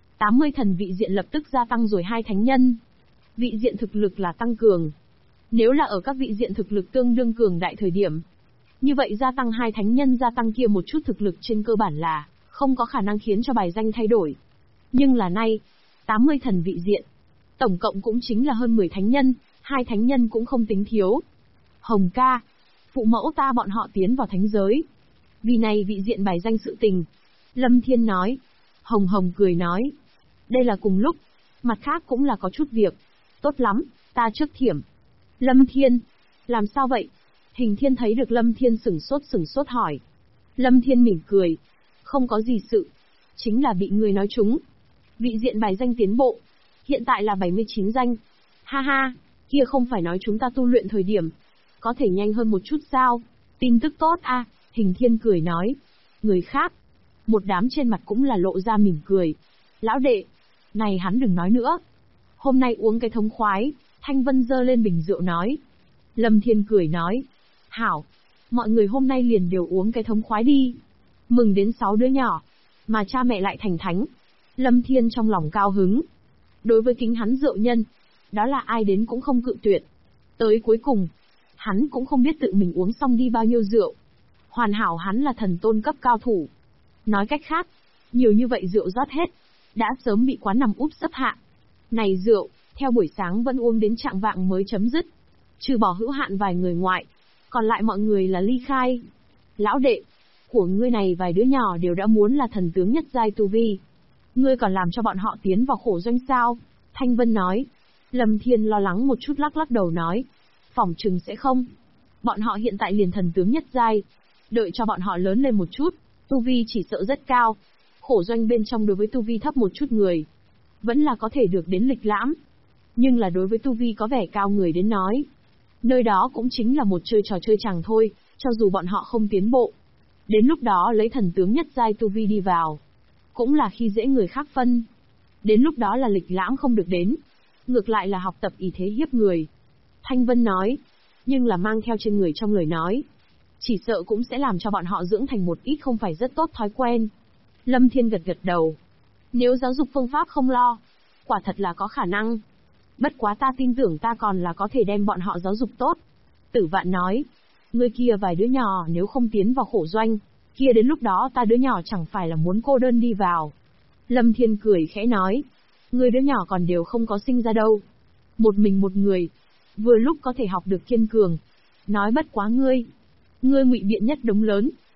80 thần vị diện lập tức gia tăng rồi 2 thánh nhân. Vị diện thực lực là tăng cường. Nếu là ở các vị diện thực lực tương đương cường đại thời điểm, như vậy gia tăng 2 thánh nhân gia tăng kia một chút thực lực trên cơ bản là không có khả năng khiến cho bài danh thay đổi. Nhưng là nay, 80 thần vị diện, tổng cộng cũng chính là hơn 10 thánh nhân, 2 thánh nhân cũng không tính thiếu. Hồng ca, phụ mẫu ta bọn họ tiến vào thánh giới. Vì này vị diện bài danh sự tình. Lâm Thiên nói. Hồng Hồng cười nói. Đây là cùng lúc, mặt khác cũng là có chút việc. Tốt lắm, ta trước thiểm. Lâm Thiên, làm sao vậy? Hình Thiên thấy được Lâm Thiên sửng sốt hỏi. Lâm Thiên mỉm cười. Không có gì sự. Chính là bị người nói trúng. Vị diện bài danh tiến bộ. Hiện tại là 79 danh. Ha ha, kia không phải nói chúng ta tu luyện thời điểm. Có thể nhanh hơn một chút sao? Tin tức tốt Hình Thiên cười nói. Người khác. Một đám trên mặt cũng là lộ ra mỉm cười. Lão đệ. Này hắn đừng nói nữa. Hôm nay uống cái thống khoái. Thanh Vân giơ lên bình rượu nói. Lâm Thiên cười nói. Hảo. Mọi người hôm nay liền đều uống cái thống khoái đi. Mừng đến 6 đứa nhỏ. Mà cha mẹ lại thành thánh. Lâm Thiên trong lòng cao hứng. Đối với kính hắn rượu nhân, đó là ai đến cũng không cự tuyệt. Tới cuối cùng, hắn cũng không biết tự mình uống xong đi bao nhiêu rượu. Hoàn hảo hắn là thần tôn cấp cao thủ. Nói cách khác, nhiều như vậy rượu rót hết, đã sớm bị quán nằm úp sấp hạ. Này rượu, theo buổi sáng vẫn uống đến trạng vạng mới chấm dứt. Trừ bỏ hữu hạn vài người ngoại, còn lại mọi người là ly khai. Lão đệ, của ngươi này vài đứa nhỏ đều đã muốn là thần tướng nhất giai tu vi. Ngươi còn làm cho bọn họ tiến vào khổ doanh sao? Thanh Vân nói. Lâm Thiên lo lắng một chút lắc đầu nói. Phỏng chừng sẽ không. Bọn họ hiện tại liền thần tướng nhất giai. Đợi cho bọn họ lớn lên một chút, tu vi chỉ sợ rất cao. Khổ doanh bên trong đối với tu vi thấp một chút người, vẫn là có thể được đến lịch lãm. Nhưng là đối với tu vi có vẻ cao người đến nói, nơi đó cũng chính là một trò chơi chẳng thôi, cho dù bọn họ không tiến bộ. Đến lúc đó lấy thần tướng nhất giai tu vi đi vào, cũng là khi dễ người khác phân. Đến lúc đó là lịch lãm không được đến, ngược lại là học tập ý thế hiếp người. Thanh Vân nói, nhưng là mang theo trên người trong lời nói, chỉ sợ cũng sẽ làm cho bọn họ dưỡng thành một ít không phải rất tốt thói quen. Lâm Thiên gật đầu. Nếu giáo dục phương pháp không lo, quả thật là có khả năng. Bất quá ta tin tưởng ta còn là có thể đem bọn họ giáo dục tốt. Tử Vạn nói, ngươi kia vài đứa nhỏ nếu không tiến vào khổ doanh, kia đến lúc đó ta đứa nhỏ chẳng phải là muốn cô đơn đi vào. Lâm Thiên cười khẽ nói, ngươi đứa nhỏ còn đều không có sinh ra đâu. Một mình một người, vừa lúc có thể học được kiên cường. Nói bất quá ngươi ngụy biện nhất đống lớn,